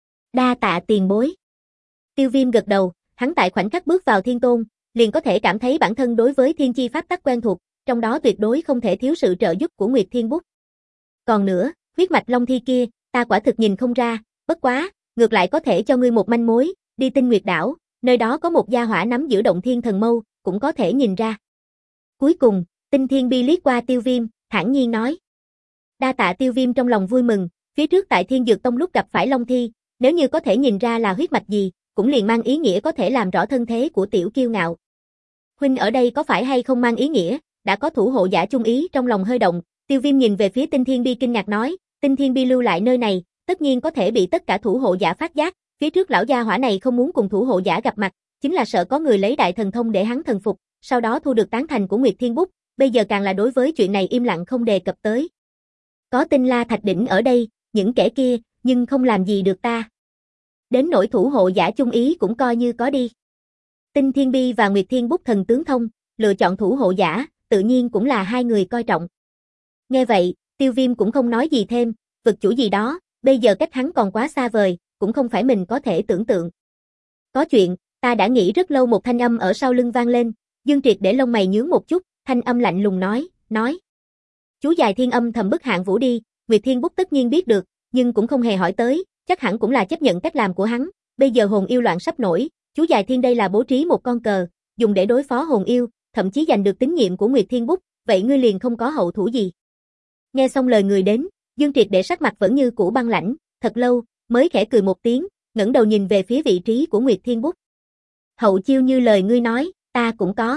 Đa tạ tiền bối. Tiêu Viêm gật đầu, hắn tại khoảnh khắc bước vào Thiên Tôn, liền có thể cảm thấy bản thân đối với thiên chi pháp tắc quen thuộc, trong đó tuyệt đối không thể thiếu sự trợ giúp của Nguyệt Thiên Bút. Còn nữa, huyết mạch long thi kia, ta quả thực nhìn không ra, bất quá, ngược lại có thể cho ngươi một manh mối, đi Tinh Nguyệt đảo, nơi đó có một gia hỏa nắm giữ động thiên thần mâu, cũng có thể nhìn ra. Cuối cùng, Tinh Thiên Bi liếc qua Tiêu Viêm, thản nhiên nói. Đa tạ. Tiêu Viêm trong lòng vui mừng, phía trước tại Thiên Dược Tông lúc gặp phải long thi, nếu như có thể nhìn ra là huyết mạch gì, cũng liền mang ý nghĩa có thể làm rõ thân thế của tiểu kiêu ngạo. Huynh ở đây có phải hay không mang ý nghĩa, đã có thủ hộ giả chung ý, trong lòng hơi động, Tiêu Viêm nhìn về phía Tinh Thiên Bi kinh ngạc nói, Tinh Thiên Bi lưu lại nơi này, tất nhiên có thể bị tất cả thủ hộ giả phát giác, phía trước lão gia hỏa này không muốn cùng thủ hộ giả gặp mặt, chính là sợ có người lấy đại thần thông để hắn thần phục, sau đó thu được tán thành của Nguyệt Thiên Bút, bây giờ càng là đối với chuyện này im lặng không đề cập tới. Có Tinh La Thạch Đỉnh ở đây, những kẻ kia, nhưng không làm gì được ta. Đến nỗi thủ hộ giả chung ý cũng coi như có đi. Tinh Thiên Bi và Nguyệt Thiên Bút thần tướng thông, lựa chọn thủ hộ giả, tự nhiên cũng là hai người coi trọng. Nghe vậy, Tiêu Viêm cũng không nói gì thêm, vực chủ gì đó, bây giờ cách hắn còn quá xa vời, cũng không phải mình có thể tưởng tượng. Có chuyện, ta đã nghĩ rất lâu. Một thanh âm ở sau lưng vang lên, Dương Triệt để lông mày nhướng một chút, thanh âm lạnh lùng nói, nói. Chú dài Thiên âm thầm bức Hạng Vũ đi, Nguyệt Thiên Bút tất nhiên biết được, nhưng cũng không hề hỏi tới, chắc hẳn cũng là chấp nhận cách làm của hắn, bây giờ hồn yêu loạn sắp nổi, chú dài Thiên đây là bố trí một con cờ, dùng để đối phó hồn yêu, thậm chí giành được tín nhiệm của Nguyệt Thiên Bút, vậy ngươi liền không có hậu thủ gì. Nghe xong lời người đến, Dương Triệt để sắc mặt vẫn như cũ băng lãnh, thật lâu, mới khẽ cười một tiếng, ngẩng đầu nhìn về phía vị trí của Nguyệt Thiên Bút. Hậu chiêu như lời ngươi nói, ta cũng có.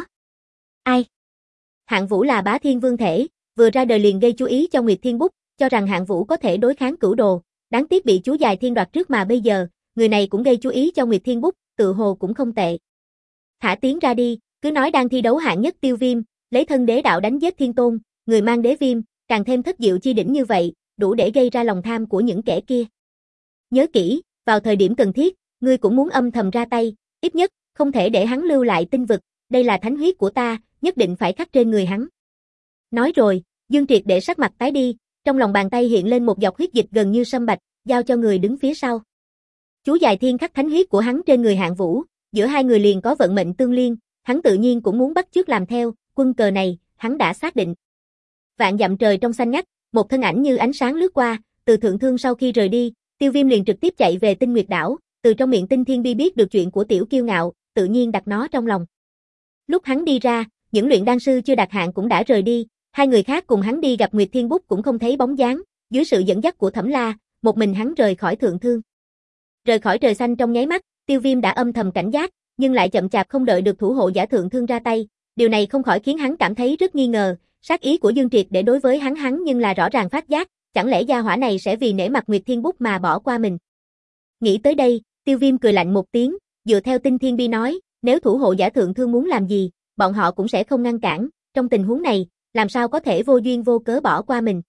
Ai? Hạng Vũ là bá thiên vương thể, vừa ra đời liền gây chú ý cho Nguyệt Thiên Bút, cho rằng Hạng Vũ có thể đối kháng cửu đồ, đáng tiếc bị chú dài Thiên đoạt trước mà bây giờ, người này cũng gây chú ý cho Nguyệt Thiên Bút, tự hồ cũng không tệ. Thả tiếng ra đi, cứ nói đang thi đấu hạng nhất Tiêu Viêm, lấy thân đế đạo đánh giết Thiên Tôn, người mang đế viêm, càng thêm thất diệu chi đỉnh như vậy, đủ để gây ra lòng tham của những kẻ kia. Nhớ kỹ, vào thời điểm cần thiết, ngươi cũng muốn âm thầm ra tay, ít nhất, không thể để hắn lưu lại tinh vực, đây là thánh huyết của ta, nhất định phải khắc trên người hắn. Nói rồi, Dương Triệt để sắc mặt tái đi, trong lòng bàn tay hiện lên một giọt huyết dịch gần như sâm bạch, giao cho người đứng phía sau. Chú dài Thiên khắc thánh huyết của hắn trên người Hạng Vũ, giữa hai người liền có vận mệnh tương liên, hắn tự nhiên cũng muốn bắt chước làm theo, quân cờ này, hắn đã xác định. Vạn dặm trời trong xanh ngắt, một thân ảnh như ánh sáng lướt qua, từ thượng thương sau khi rời đi, Tiêu Viêm liền trực tiếp chạy về Tinh Nguyệt đảo, từ trong miệng Tinh Thiên Bi biết được chuyện của tiểu kiêu ngạo, tự nhiên đặt nó trong lòng. Lúc hắn đi ra, những luyện đan sư chưa đạt hạng cũng đã rời đi, hai người khác cùng hắn đi gặp Nguyệt Thiên Bút cũng không thấy bóng dáng, dưới sự dẫn dắt của Thẩm La, một mình hắn rời khỏi thượng thương. Rời khỏi trời xanh trong nháy mắt, Tiêu Viêm đã âm thầm cảnh giác, nhưng lại chậm chạp không đợi được thủ hộ giả thượng thương ra tay, điều này không khỏi khiến hắn cảm thấy rất nghi ngờ, sát ý của Dương Triệt để đối với hắn hắn nhưng là rõ ràng phát giác, chẳng lẽ gia hỏa này sẽ vì nể mặt Nguyệt Thiên Bút mà bỏ qua mình. Nghĩ tới đây, Tiêu Viêm cười lạnh một tiếng, dựa theo Tinh Thiên Bi nói, nếu thủ hộ giả thượng thương muốn làm gì, bọn họ cũng sẽ không ngăn cản, trong tình huống này, làm sao có thể vô duyên vô cớ bỏ qua mình.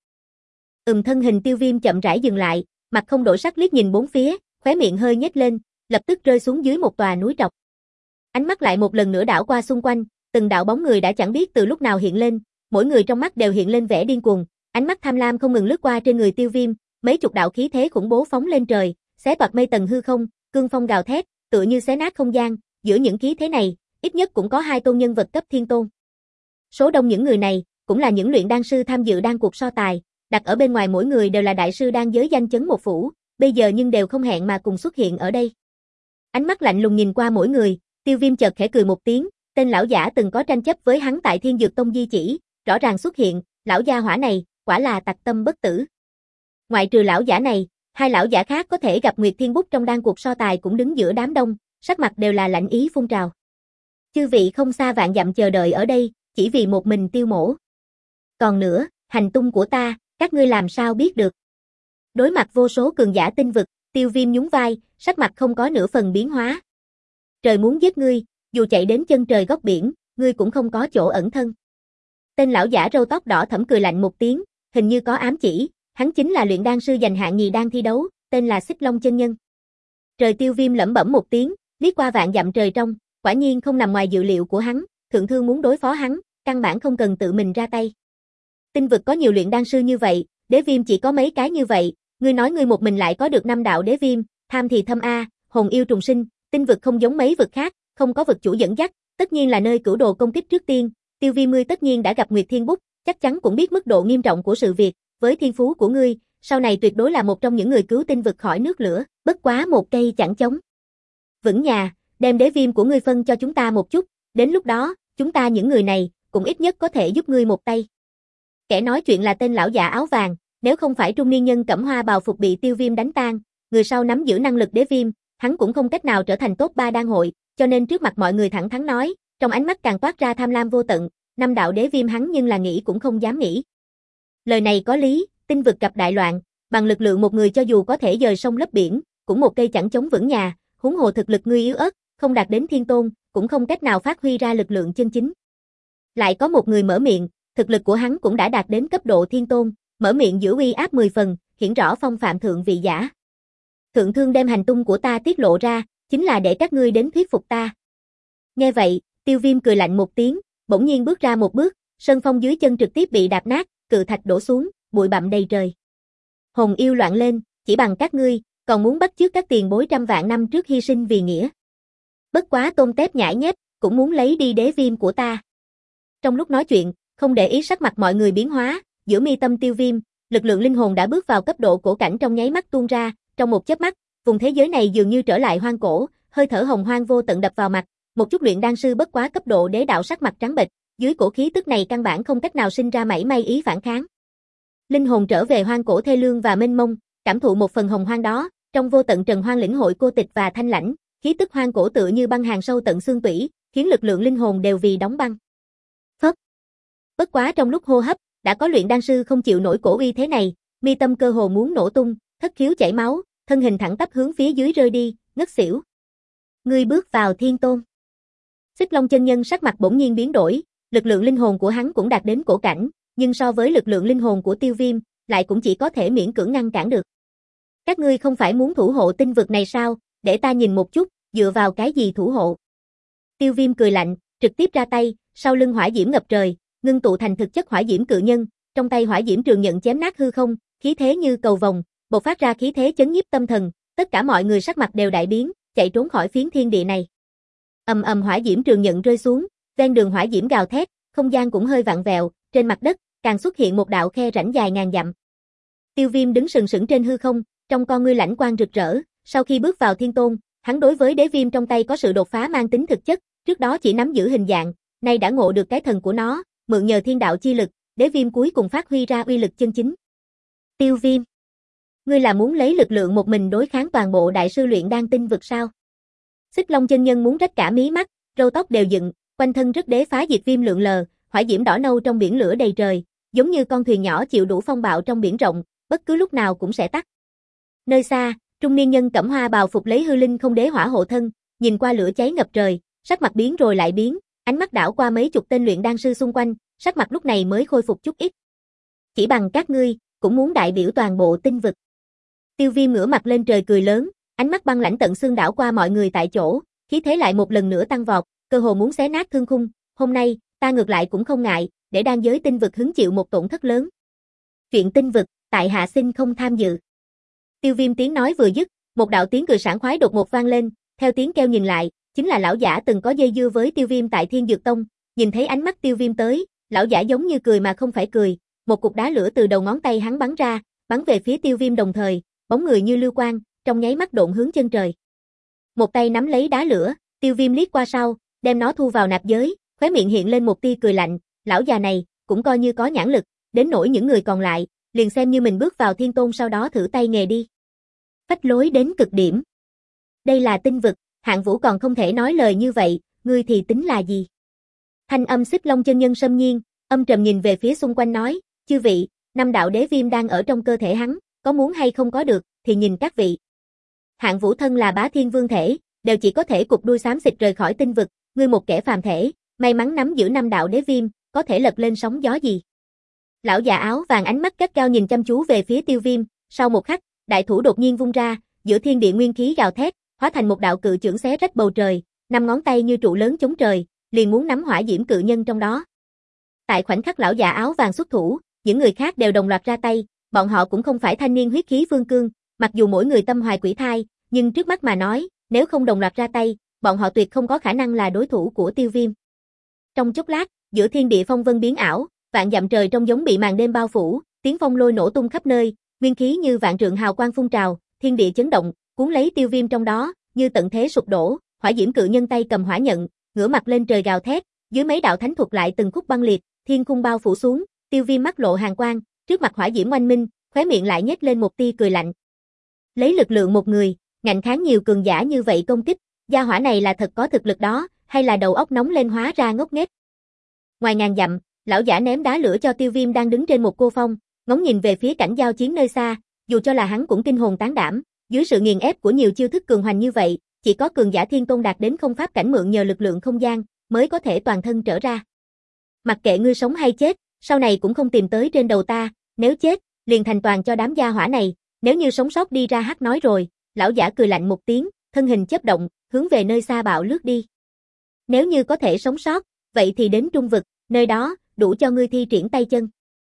Ừm thân hình Tiêu Viêm chậm rãi dừng lại, mặt không đổi sắc liếc nhìn bốn phía, khóe miệng hơi nhếch lên, lập tức rơi xuống dưới một tòa núi trọc. Ánh mắt lại một lần nữa đảo qua xung quanh, từng đạo bóng người đã chẳng biết từ lúc nào hiện lên, mỗi người trong mắt đều hiện lên vẻ điên cuồng, ánh mắt tham lam không ngừng lướt qua trên người Tiêu Viêm, mấy chục đạo khí thế khủng bố phóng lên trời, xé toạc mây tầng hư không, cương phong gào thét, tựa như xé nát không gian, giữa những khí thế này, ít nhất cũng có hai tôn nhân vật cấp thiên tôn. Số đông những người này, cũng là những luyện đan sư tham dự đan cuộc so tài, đặt ở bên ngoài mỗi người đều là đại sư đan giới danh chấn một phủ, bây giờ nhưng đều không hẹn mà cùng xuất hiện ở đây. Ánh mắt lạnh lùng nhìn qua mỗi người, Tiêu Viêm chợt khẽ cười một tiếng, tên lão giả từng có tranh chấp với hắn tại Thiên Dược Tông di chỉ, rõ ràng xuất hiện, lão gia hỏa này, quả là tặc tâm bất tử. Ngoại trừ lão giả này, hai lão giả khác có thể gặp Nguyệt Thiên Bút trong đan cuộc so tài cũng đứng giữa đám đông, sắc mặt đều là lạnh ý phun trào. Chư vị không xa vạn dặm chờ đợi ở đây, chỉ vì một mình Tiêu mỗ. Còn nữa, hành tung của ta, các ngươi làm sao biết được? Đối mặt vô số cường giả tinh vực, Tiêu Viêm nhún vai, sắc mặt không có nửa phần biến hóa. Trời muốn giết ngươi, dù chạy đến chân trời góc biển, ngươi cũng không có chỗ ẩn thân. Tên lão giả râu tóc đỏ thẫm cười lạnh một tiếng, hình như có ám chỉ, hắn chính là luyện đan sư giành hạng nhì đang thi đấu, tên là Xích Long chân nhân. Trời Tiêu Viêm lẩm bẩm một tiếng, liếc qua vạn dặm trời trong, quả nhiên không nằm ngoài dự liệu của hắn, Thượng Thương muốn đối phó hắn, căn bản không cần tự mình ra tay. Tinh vực có nhiều luyện đan sư như vậy, đế viêm chỉ có mấy cái như vậy, ngươi nói ngươi một mình lại có được năm đạo đế viêm, tham thì thâm a, hồn yêu trùng sinh, tinh vực không giống mấy vực khác, không có vực chủ dẫn dắt, tất nhiên là nơi cửu đồ công kích trước tiên, Tiêu Viêm ngươi tất nhiên đã gặp Nguyệt Thiên Bút, chắc chắn cũng biết mức độ nghiêm trọng của sự việc, với thiên phú của ngươi, sau này tuyệt đối là một trong những người cứu tinh vực khỏi nước lửa, bất quá một cây chẳng chống vững nhà, đem đế viêm của ngươi phân cho chúng ta một chút, đến lúc đó, chúng ta những người này, cũng ít nhất có thể giúp ngươi một tay. Kẻ nói chuyện là tên lão già áo vàng, nếu không phải trung niên nhân cẩm hoa bào phục bị Tiêu Viêm đánh tan, người sau nắm giữ năng lực đế viêm, hắn cũng không cách nào trở thành top ba đan hội, cho nên trước mặt mọi người thẳng thắn nói, trong ánh mắt càng toát ra tham lam vô tận, năm đạo đế viêm hắn nhưng là nghĩ cũng không dám nghĩ. Lời này có lý, tinh vực gặp đại loạn, bằng lực lượng một người cho dù có thể dời sông lấp biển, cũng một cây chẳng chống vững nhà, huống hồ thực lực ngươi yếu ớt, không đạt đến thiên tôn, cũng không cách nào phát huy ra lực lượng chân chính. Lại có một người mở miệng, thực lực của hắn cũng đã đạt đến cấp độ thiên tôn, mở miệng giữ uy áp mười phần, hiển rõ phong phạm thượng vị giả. Thượng Thương đem hành tung của ta tiết lộ ra, chính là để các ngươi đến thuyết phục ta. Nghe vậy, Tiêu Viêm cười lạnh một tiếng, bỗng nhiên bước ra một bước, sân phong dưới chân trực tiếp bị đạp nát, cự thạch đổ xuống, bụi bặm đầy trời. Hồn yêu loạn lên, chỉ bằng các ngươi, còn muốn bắt chước các tiền bối trăm vạn năm trước hy sinh vì nghĩa. Bất quá tôm tép nhãi nhép, cũng muốn lấy đi đế viêm của ta. Trong lúc nói chuyện, không để ý sắc mặt mọi người biến hóa, giữa mi tâm Tiêu Viêm, lực lượng linh hồn đã bước vào cấp độ cổ cảnh trong nháy mắt tuôn ra, trong một chớp mắt, vùng thế giới này dường như trở lại hoang cổ, hơi thở hồng hoang vô tận đập vào mặt, một chút luyện đan sư bất quá cấp độ đế đạo sắc mặt trắng bệch, dưới cổ khí tức này căn bản không cách nào sinh ra mảy may ý phản kháng. Linh hồn trở về hoang cổ thê lương và mênh mông, cảm thụ một phần hồng hoang đó, trong vô tận trần hoang lĩnh hội cô tịch và thanh lãnh, khí tức hoang cổ tựa như băng hàn sâu tận xương tủy, khiến lực lượng linh hồn đều vì đóng băng. Phất. Bất quá trong lúc hô hấp, đã có luyện đan sư không chịu nổi cổ uy thế này, mi tâm cơ hồ muốn nổ tung, thất khiếu chảy máu, thân hình thẳng tắp hướng phía dưới rơi đi, ngất xỉu. Ngươi bước vào thiên tôn. Xích Long chân nhân sắc mặt bỗng nhiên biến đổi, lực lượng linh hồn của hắn cũng đạt đến cổ cảnh, nhưng so với lực lượng linh hồn của Tiêu Viêm, lại cũng chỉ có thể miễn cưỡng ngăn cản được. Các ngươi không phải muốn thủ hộ tinh vực này sao, để ta nhìn một chút, dựa vào cái gì thủ hộ. Tiêu Viêm cười lạnh, trực tiếp ra tay, sau lưng hỏa diễm ngập trời, ngưng tụ thành thực chất hỏa diễm cự nhân, trong tay hỏa diễm trường nhận chém nát hư không, khí thế như cầu vồng, bộc phát ra khí thế chấn nhiếp tâm thần, tất cả mọi người sắc mặt đều đại biến, chạy trốn khỏi phiến thiên địa này. Ầm ầm hỏa diễm trường nhận rơi xuống, ven đường hỏa diễm gào thét, không gian cũng hơi vặn vẹo, trên mặt đất càng xuất hiện một đạo khe rãnh dài ngàn dặm. Tiêu Viêm đứng sừng sững trên hư không, trong con ngươi lãnh quang rực rỡ, sau khi bước vào thiên tôn, hắn đối với đế viêm trong tay có sự đột phá mang tính thực chất, trước đó chỉ nắm giữ hình dạng, nay đã ngộ được cái thần của nó, mượn nhờ thiên đạo chi lực, đế viêm cuối cùng phát huy ra uy lực chân chính. Tiêu Viêm, ngươi là muốn lấy lực lượng một mình đối kháng toàn bộ đại sư luyện đan tinh vực sao? Xích Long chân nhân muốn rách cả mí mắt, râu tóc đều dựng, quanh thân rất đế phá diệt viêm lượn lờ, hỏa diễm đỏ nâu trong biển lửa đầy trời, giống như con thuyền nhỏ chịu đủ phong bạo trong biển rộng, bất cứ lúc nào cũng sẽ tắt. Nơi xa, trung niên nhân cẩm hoa bào phục lấy hư linh không đế hỏa hộ thân, nhìn qua lửa cháy ngập trời, sắc mặt biến rồi lại biến, ánh mắt đảo qua mấy chục tên luyện đan sư xung quanh, sắc mặt lúc này mới khôi phục chút ít. Chỉ bằng các ngươi, cũng muốn đại biểu toàn bộ tinh vực. Tiêu Viêm ngửa mặt lên trời cười lớn, ánh mắt băng lãnh tận xương đảo qua mọi người tại chỗ, khí thế lại một lần nữa tăng vọt, cơ hồ muốn xé nát thương khung, hôm nay, ta ngược lại cũng không ngại, để đan giới tinh vực hứng chịu một tổn thất lớn. Chuyện tinh vực, tại hạ xin không tham dự. Tiêu Viêm tiếng nói vừa dứt, một đạo tiếng cười sảng khoái đột ngột vang lên, theo tiếng kêu nhìn lại, chính là lão giả từng có dây dưa với Tiêu Viêm tại Thiên Dược Tông, nhìn thấy ánh mắt Tiêu Viêm tới, lão giả giống như cười mà không phải cười, một cục đá lửa từ đầu ngón tay hắn bắn ra, bắn về phía Tiêu Viêm đồng thời, bóng người như lưu quang, trong nháy mắt độn hướng chân trời. Một tay nắm lấy đá lửa, Tiêu Viêm liếc qua sau, đem nó thu vào nạp giới, khóe miệng hiện lên một tia cười lạnh, lão già này cũng coi như có nhãn lực, đến nỗi những người còn lại, liền xem như mình bước vào thiên tôn sau đó thử tay nghề đi. Phách lối đến cực điểm. Đây là tinh vực, Hạng Vũ còn không thể nói lời như vậy, ngươi thì tính là gì? Thanh âm Xích Long chân nhân xâm nhiên, âm trầm nhìn về phía xung quanh nói, chư vị, năm đạo đế viêm đang ở trong cơ thể hắn, có muốn hay không có được, thì nhìn các vị. Hạng Vũ thân là bá thiên vương thể, đều chỉ có thể cục đuôi xám xịt rời khỏi tinh vực, ngươi một kẻ phàm thể, may mắn nắm giữ năm đạo đế viêm, có thể lật lên sóng gió gì. Lão già áo vàng ánh mắt gắt gao nhìn chăm chú về phía Tiêu Viêm, sau một khắc, đại thủ đột nhiên vung ra, giữa thiên địa nguyên khí gào thét, hóa thành một đạo cự chưởng xé rách bầu trời, năm ngón tay như trụ lớn chống trời, liền muốn nắm hỏa diễm cự nhân trong đó. Tại khoảnh khắc lão già áo vàng xuất thủ, những người khác đều đồng loạt ra tay, bọn họ cũng không phải thanh niên huyết khí vương cương, mặc dù mỗi người tâm hoài quỷ thai, nhưng trước mắt mà nói, nếu không đồng loạt ra tay, bọn họ tuyệt không có khả năng là đối thủ của Tiêu Viêm. Trong chốc lát, giữa thiên địa phong vân biến ảo, vạn dặm trời trông giống bị màn đêm bao phủ, tiếng phong lôi nổ tung khắp nơi, nguyên khí như vạn trượng hào quang phun trào, thiên địa chấn động, cuốn lấy Tiêu Viêm trong đó, như tận thế sụp đổ, hỏa diễm cự nhân tay cầm hỏa nhận, ngửa mặt lên trời gào thét, dưới mấy đạo thánh thuật lại từng khúc băng liệt, thiên khung bao phủ xuống, Tiêu Viêm mắt lộ hàn quang, trước mặt hỏa diễm oanh minh, khóe miệng lại nhếch lên một tia cười lạnh. Lấy lực lượng một người, ngạnh kháng nhiều cường giả như vậy công kích, gia hỏa này là thật có thực lực đó, hay là đầu óc nóng lên hóa ra ngốc nghếch. Ngoài ngàn dặm, lão giả ném đá lửa cho Tiêu Viêm đang đứng trên một cô phong, ngóng nhìn về phía cảnh giao chiến nơi xa, dù cho là hắn cũng kinh hồn tán đảm, dưới sự nghiền ép của nhiều chiêu thức cường hoành như vậy, chỉ có cường giả thiên tôn đạt đến không pháp cảnh mượn nhờ lực lượng không gian, mới có thể toàn thân trở ra. Mặc kệ ngươi sống hay chết, sau này cũng không tìm tới trên đầu ta, nếu chết, liền thành toàn cho đám gia hỏa này, nếu như sống sót đi ra hát nói rồi, lão giả cười lạnh một tiếng, thân hình chớp động, hướng về nơi xa bạo lướt đi. Nếu như có thể sống sót, vậy thì đến trung vực, nơi đó, đủ cho ngươi thi triển tay chân.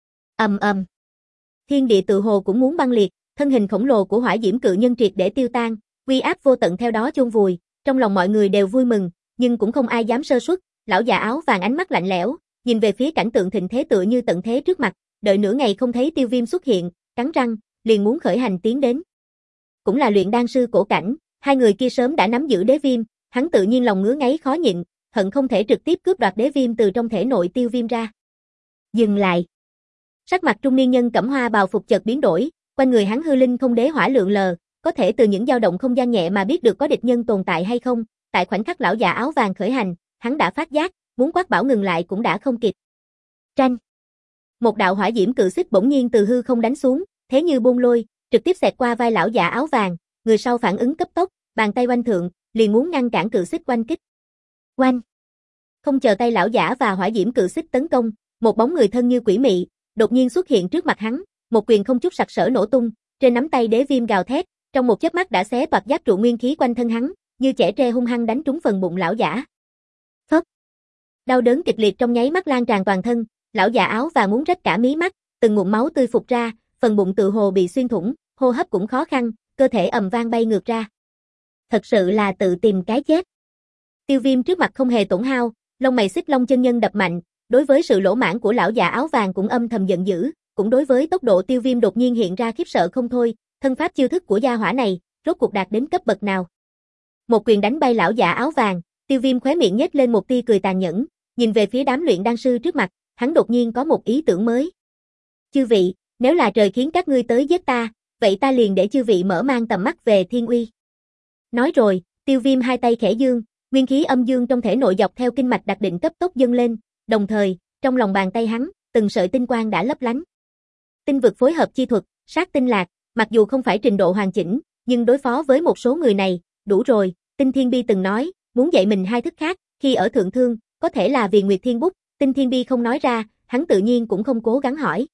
Ầm ầm. Thiên địa tự hồ cũng muốn băng liệt, thân hình khổng lồ của hỏa diễm cự nhân triệt để tiêu tan, uy áp vô tận theo đó chôn vùi, trong lòng mọi người đều vui mừng, nhưng cũng không ai dám sơ suất, lão già áo vàng ánh mắt lạnh lẽo, nhìn về phía cảnh tượng thịnh thế tựa như tận thế trước mặt, đợi nửa ngày không thấy Tiêu Viêm xuất hiện, cắn răng, liền muốn khởi hành tiến đến. Cũng là luyện đan sư cổ cảnh, hai người kia sớm đã nắm giữ đế viêm, hắn tự nhiên lòng ngứa ngáy khó nhịn, hận không thể trực tiếp cướp đoạt đế viêm từ trong thể nội Tiêu Viêm ra. Dừng lại. Sắc mặt trung niên nhân cẩm hoa bào phục chợt biến đổi, quanh người hắn hư linh không đế hỏa lượng lờ, có thể từ những dao động không gian nhẹ mà biết được có địch nhân tồn tại hay không, tại khoảnh khắc lão già áo vàng khởi hành, hắn đã phát giác, muốn quát bảo ngừng lại cũng đã không kịp. Tranh. Một đạo hỏa diễm cự xích bỗng nhiên từ hư không đánh xuống, thế như buôn lôi, trực tiếp xẹt qua vai lão già áo vàng, người sau phản ứng cấp tốc, bàn tay oanh thượng, liền muốn ngăn cản cự xích oanh kích. Oanh. Không chờ tay lão giả và hỏa diễm cự xích tấn công, một bóng người thân như quỷ mị, đột nhiên xuất hiện trước mặt hắn, một quyền không chút sặc sỡ nổ tung, trên nắm tay đế viêm gào thét, trong một chớp mắt đã xé toạc giáp trụ nguyên khí quanh thân hắn, như chẻ tre hung hăng đánh trúng phần bụng lão giả. Phốc. Đau đớn kịch liệt trong nháy mắt lan tràn toàn thân, lão già áo và muốn rách cả mí mắt, từng ngụm máu tươi phụt ra, phần bụng tự hồ bị xuyên thủng, hô hấp cũng khó khăn, cơ thể ầm vang bay ngược ra. Thật sự là tự tìm cái chết. Tiêu Viêm trước mặt không hề tổn hao, lông mày xích long chân nhân đập mạnh, đối với sự lỗ mãn của lão già áo vàng cũng âm thầm giận dữ, cũng đối với tốc độ Tiêu Viêm đột nhiên hiện ra khiếp sợ không thôi, thân pháp chiêu thức của gia hỏa này, rốt cuộc đạt đến cấp bậc nào. Một quyền đánh bay lão già áo vàng, Tiêu Viêm khóe miệng nhếch lên một tia cười tàn nhẫn, nhìn về phía đám luyện đan sư trước mặt, hắn đột nhiên có một ý tưởng mới. Chư vị, nếu là trời khiến các ngươi tới giết ta, vậy ta liền để chư vị mở mang tầm mắt về thiên uy. Nói rồi, Tiêu Viêm hai tay khẽ dương, nguyên khí âm dương trong thể nội dọc theo kinh mạch đặc định cấp tốc dâng lên, đồng thời, trong lòng bàn tay hắn, từng sợi tinh quang đã lấp lánh. Tinh vực phối hợp chi thuật, sát tinh lạc, mặc dù không phải trình độ hoàn chỉnh, nhưng đối phó với một số người này, đủ rồi. Tinh Thiên Bi từng nói, muốn dạy mình hai thức khác, khi ở thượng thương, có thể là vì Nguyệt Thiên Bút, Tinh Thiên Bi không nói ra, hắn tự nhiên cũng không cố gắng hỏi.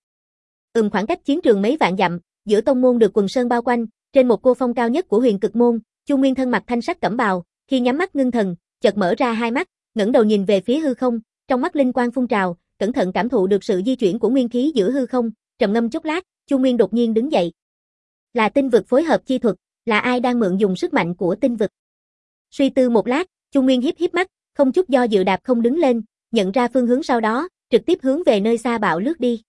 Ừm khoảng cách chiến trường mấy vạn dặm, giữa tông môn được quần sơn bao quanh, trên một cô phong cao nhất của Huyền Cực môn, Chu Nguyên thân mặc thanh sắc cẩm bào, khi nhắm mắt ngưng thần, chợt mở ra hai mắt, ngẩng đầu nhìn về phía hư không, trong mắt linh quang phun trào, cẩn thận cảm thụ được sự di chuyển của nguyên khí giữa hư không, trầm ngâm chốc lát, Chu Nguyên đột nhiên đứng dậy. Là tinh vực phối hợp chi thuật, là ai đang mượn dùng sức mạnh của tinh vực? Suy tư một lát, Chu Nguyên híp híp mắt, không chút do dự đạp không đứng lên, nhận ra phương hướng sau đó, trực tiếp hướng về nơi xa bạo lướt đi.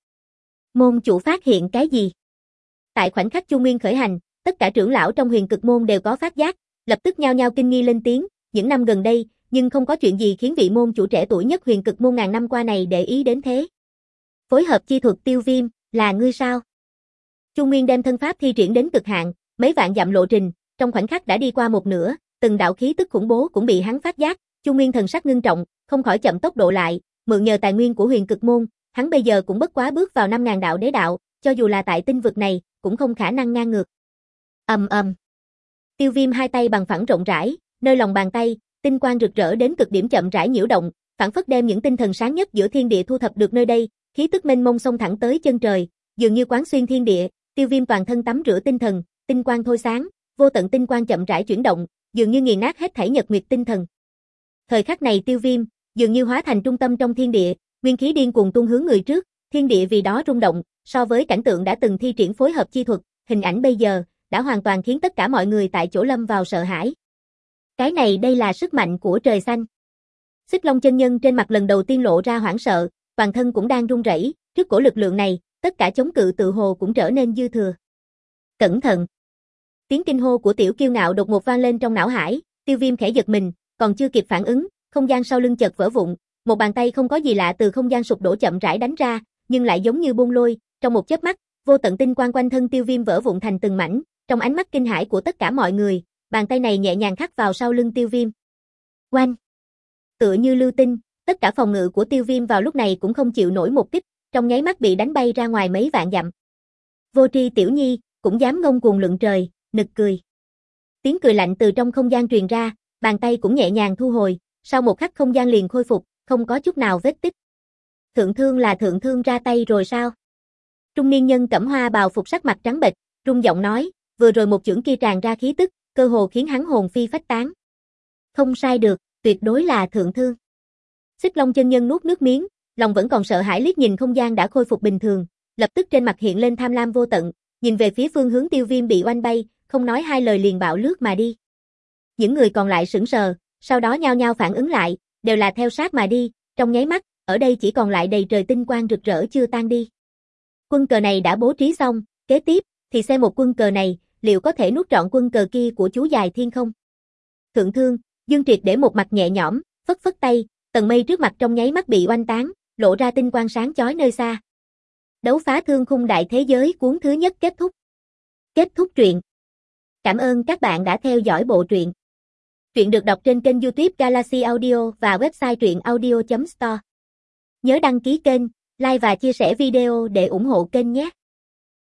Môn chủ phát hiện cái gì? Tại khoảnh khắc Chu Nguyên khởi hành, tất cả trưởng lão trong Huyền Cực môn đều có phát giác, lập tức nhao nhao kinh nghi lên tiếng, những năm gần đây, nhưng không có chuyện gì khiến vị môn chủ trẻ tuổi nhất Huyền Cực môn ngàn năm qua này để ý đến thế. Phối hợp chi thuật Tiêu Viêm, là ngươi sao? Chu Nguyên đem thân pháp thi triển đến cực hạn, mấy vạn dặm lộ trình, trong khoảnh khắc đã đi qua một nửa, từng đạo khí tức khủng bố cũng bị hắn phát giác, Chu Nguyên thần sắc ngưng trọng, không khỏi chậm tốc độ lại, mượn nhờ tài nguyên của Huyền Cực môn, hắn bây giờ cũng bất quá bước vào năm ngàn đạo đế đạo, cho dù là tại tinh vực này, cũng không khả năng ngang ngược. Ầm ầm. Tiêu Viêm hai tay bằng phẳng rộng rãi, nơi lòng bàn tay, tinh quang rực rỡ đến cực điểm chậm rãi nhiễu động, phảng phất đem những tinh thần sáng nhất giữa thiên địa thu thập được nơi đây, khí tức mênh mông xông thẳng tới chân trời, dường như quán xuyên thiên địa. Tiêu Viêm toàn thân tắm rửa tinh thần, tinh quang thôi sáng, vô tận tinh quang chậm rãi chuyển động, dường như nghiền nát hết thảy nhật nguyệt tinh thần. Thời khắc này Tiêu Viêm dường như hóa thành trung tâm trong thiên địa, nguyên khí điên cuồng tuôn hướng người trước, thiên địa vì đó rung động, so với cảnh tượng đã từng thi triển phối hợp chi thuật, hình ảnh bây giờ đã hoàn toàn khiến tất cả mọi người tại chỗ lâm vào sợ hãi. Cái này đây là sức mạnh của trời xanh. Xích Long chân nhân trên mặt lần đầu tiên lộ ra hoảng sợ, toàn thân cũng đang run rẩy, trước cổ lực lượng này, tất cả chống cự tự hồ cũng trở nên dư thừa. Cẩn thận. Tiếng kinh hô của Tiểu Kiêu Ngạo đột ngột vang lên trong não hải, Tiêu Viêm khẽ giật mình, còn chưa kịp phản ứng, không gian sau lưng chợt vỡ vụn, một bàn tay không có gì lạ từ không gian sụp đổ chậm rãi đánh ra, nhưng lại giống như buông lôi, trong một chớp mắt, vô tận tinh quang quanh thân Tiêu Viêm vỡ vụn thành từng mảnh, trong ánh mắt kinh hãi của tất cả mọi người, bàn tay này nhẹ nhàng khắc vào sau lưng Tiêu Viêm. Oanh! Tựa như lưu tinh, tất cả phòng ngự của Tiêu Viêm vào lúc này cũng không chịu nổi một kích, trong nháy mắt bị đánh bay ra ngoài mấy vạn dặm. Vô tri tiểu nhi, cũng dám ngông cuồng luận trời, nực cười. Tiếng cười lạnh từ trong không gian truyền ra, bàn tay cũng nhẹ nhàng thu hồi, sau một khắc không gian liền khôi phục, không có chút nào vết tích. Thượng thương là thượng thương ra tay rồi sao? Trung niên nhân cẩm hoa bào phục sắc mặt trắng bệch, run giọng nói, vừa rồi một chưởng kia tràn ra khí tức, cơ hồ khiến hắn hồn phi phách tán. Không sai được, tuyệt đối là thượng thương. Xích Long chân nhân nuốt nước miếng, lòng vẫn còn sợ hãi liếc nhìn không gian đã khôi phục bình thường, lập tức trên mặt hiện lên tham lam vô tận, nhìn về phía phương hướng Tiêu Viêm bị oanh bay, không nói hai lời liền bạo lướt mà đi. Những người còn lại sững sờ, sau đó nhao nhao phản ứng lại, đều là theo sát mà đi, trong nháy mắt, ở đây chỉ còn lại đầy trời tinh quang rực rỡ chưa tan đi. Quân cờ này đã bố trí xong, kế tiếp thì xem một quân cờ này, liệu có thể nuốt trọn quân cờ kia của chú dài thiên không? Thượng thương, Dương Triệt để một mặt nhẹ nhõm, phất phất tay, tầng mây trước mặt trong nháy mắt bị oanh tán, lộ ra tinh quang sáng chói nơi xa. Đấu phá thương khung đại thế giới cuốn thứ nhất kết thúc. Kết thúc truyện. Cảm ơn các bạn đã theo dõi bộ truyện. Truyện được đọc trên kênh YouTube Galaxy Audio và website truyện audio chấm store. Nhớ đăng ký kênh, like và chia sẻ video để ủng hộ kênh nhé.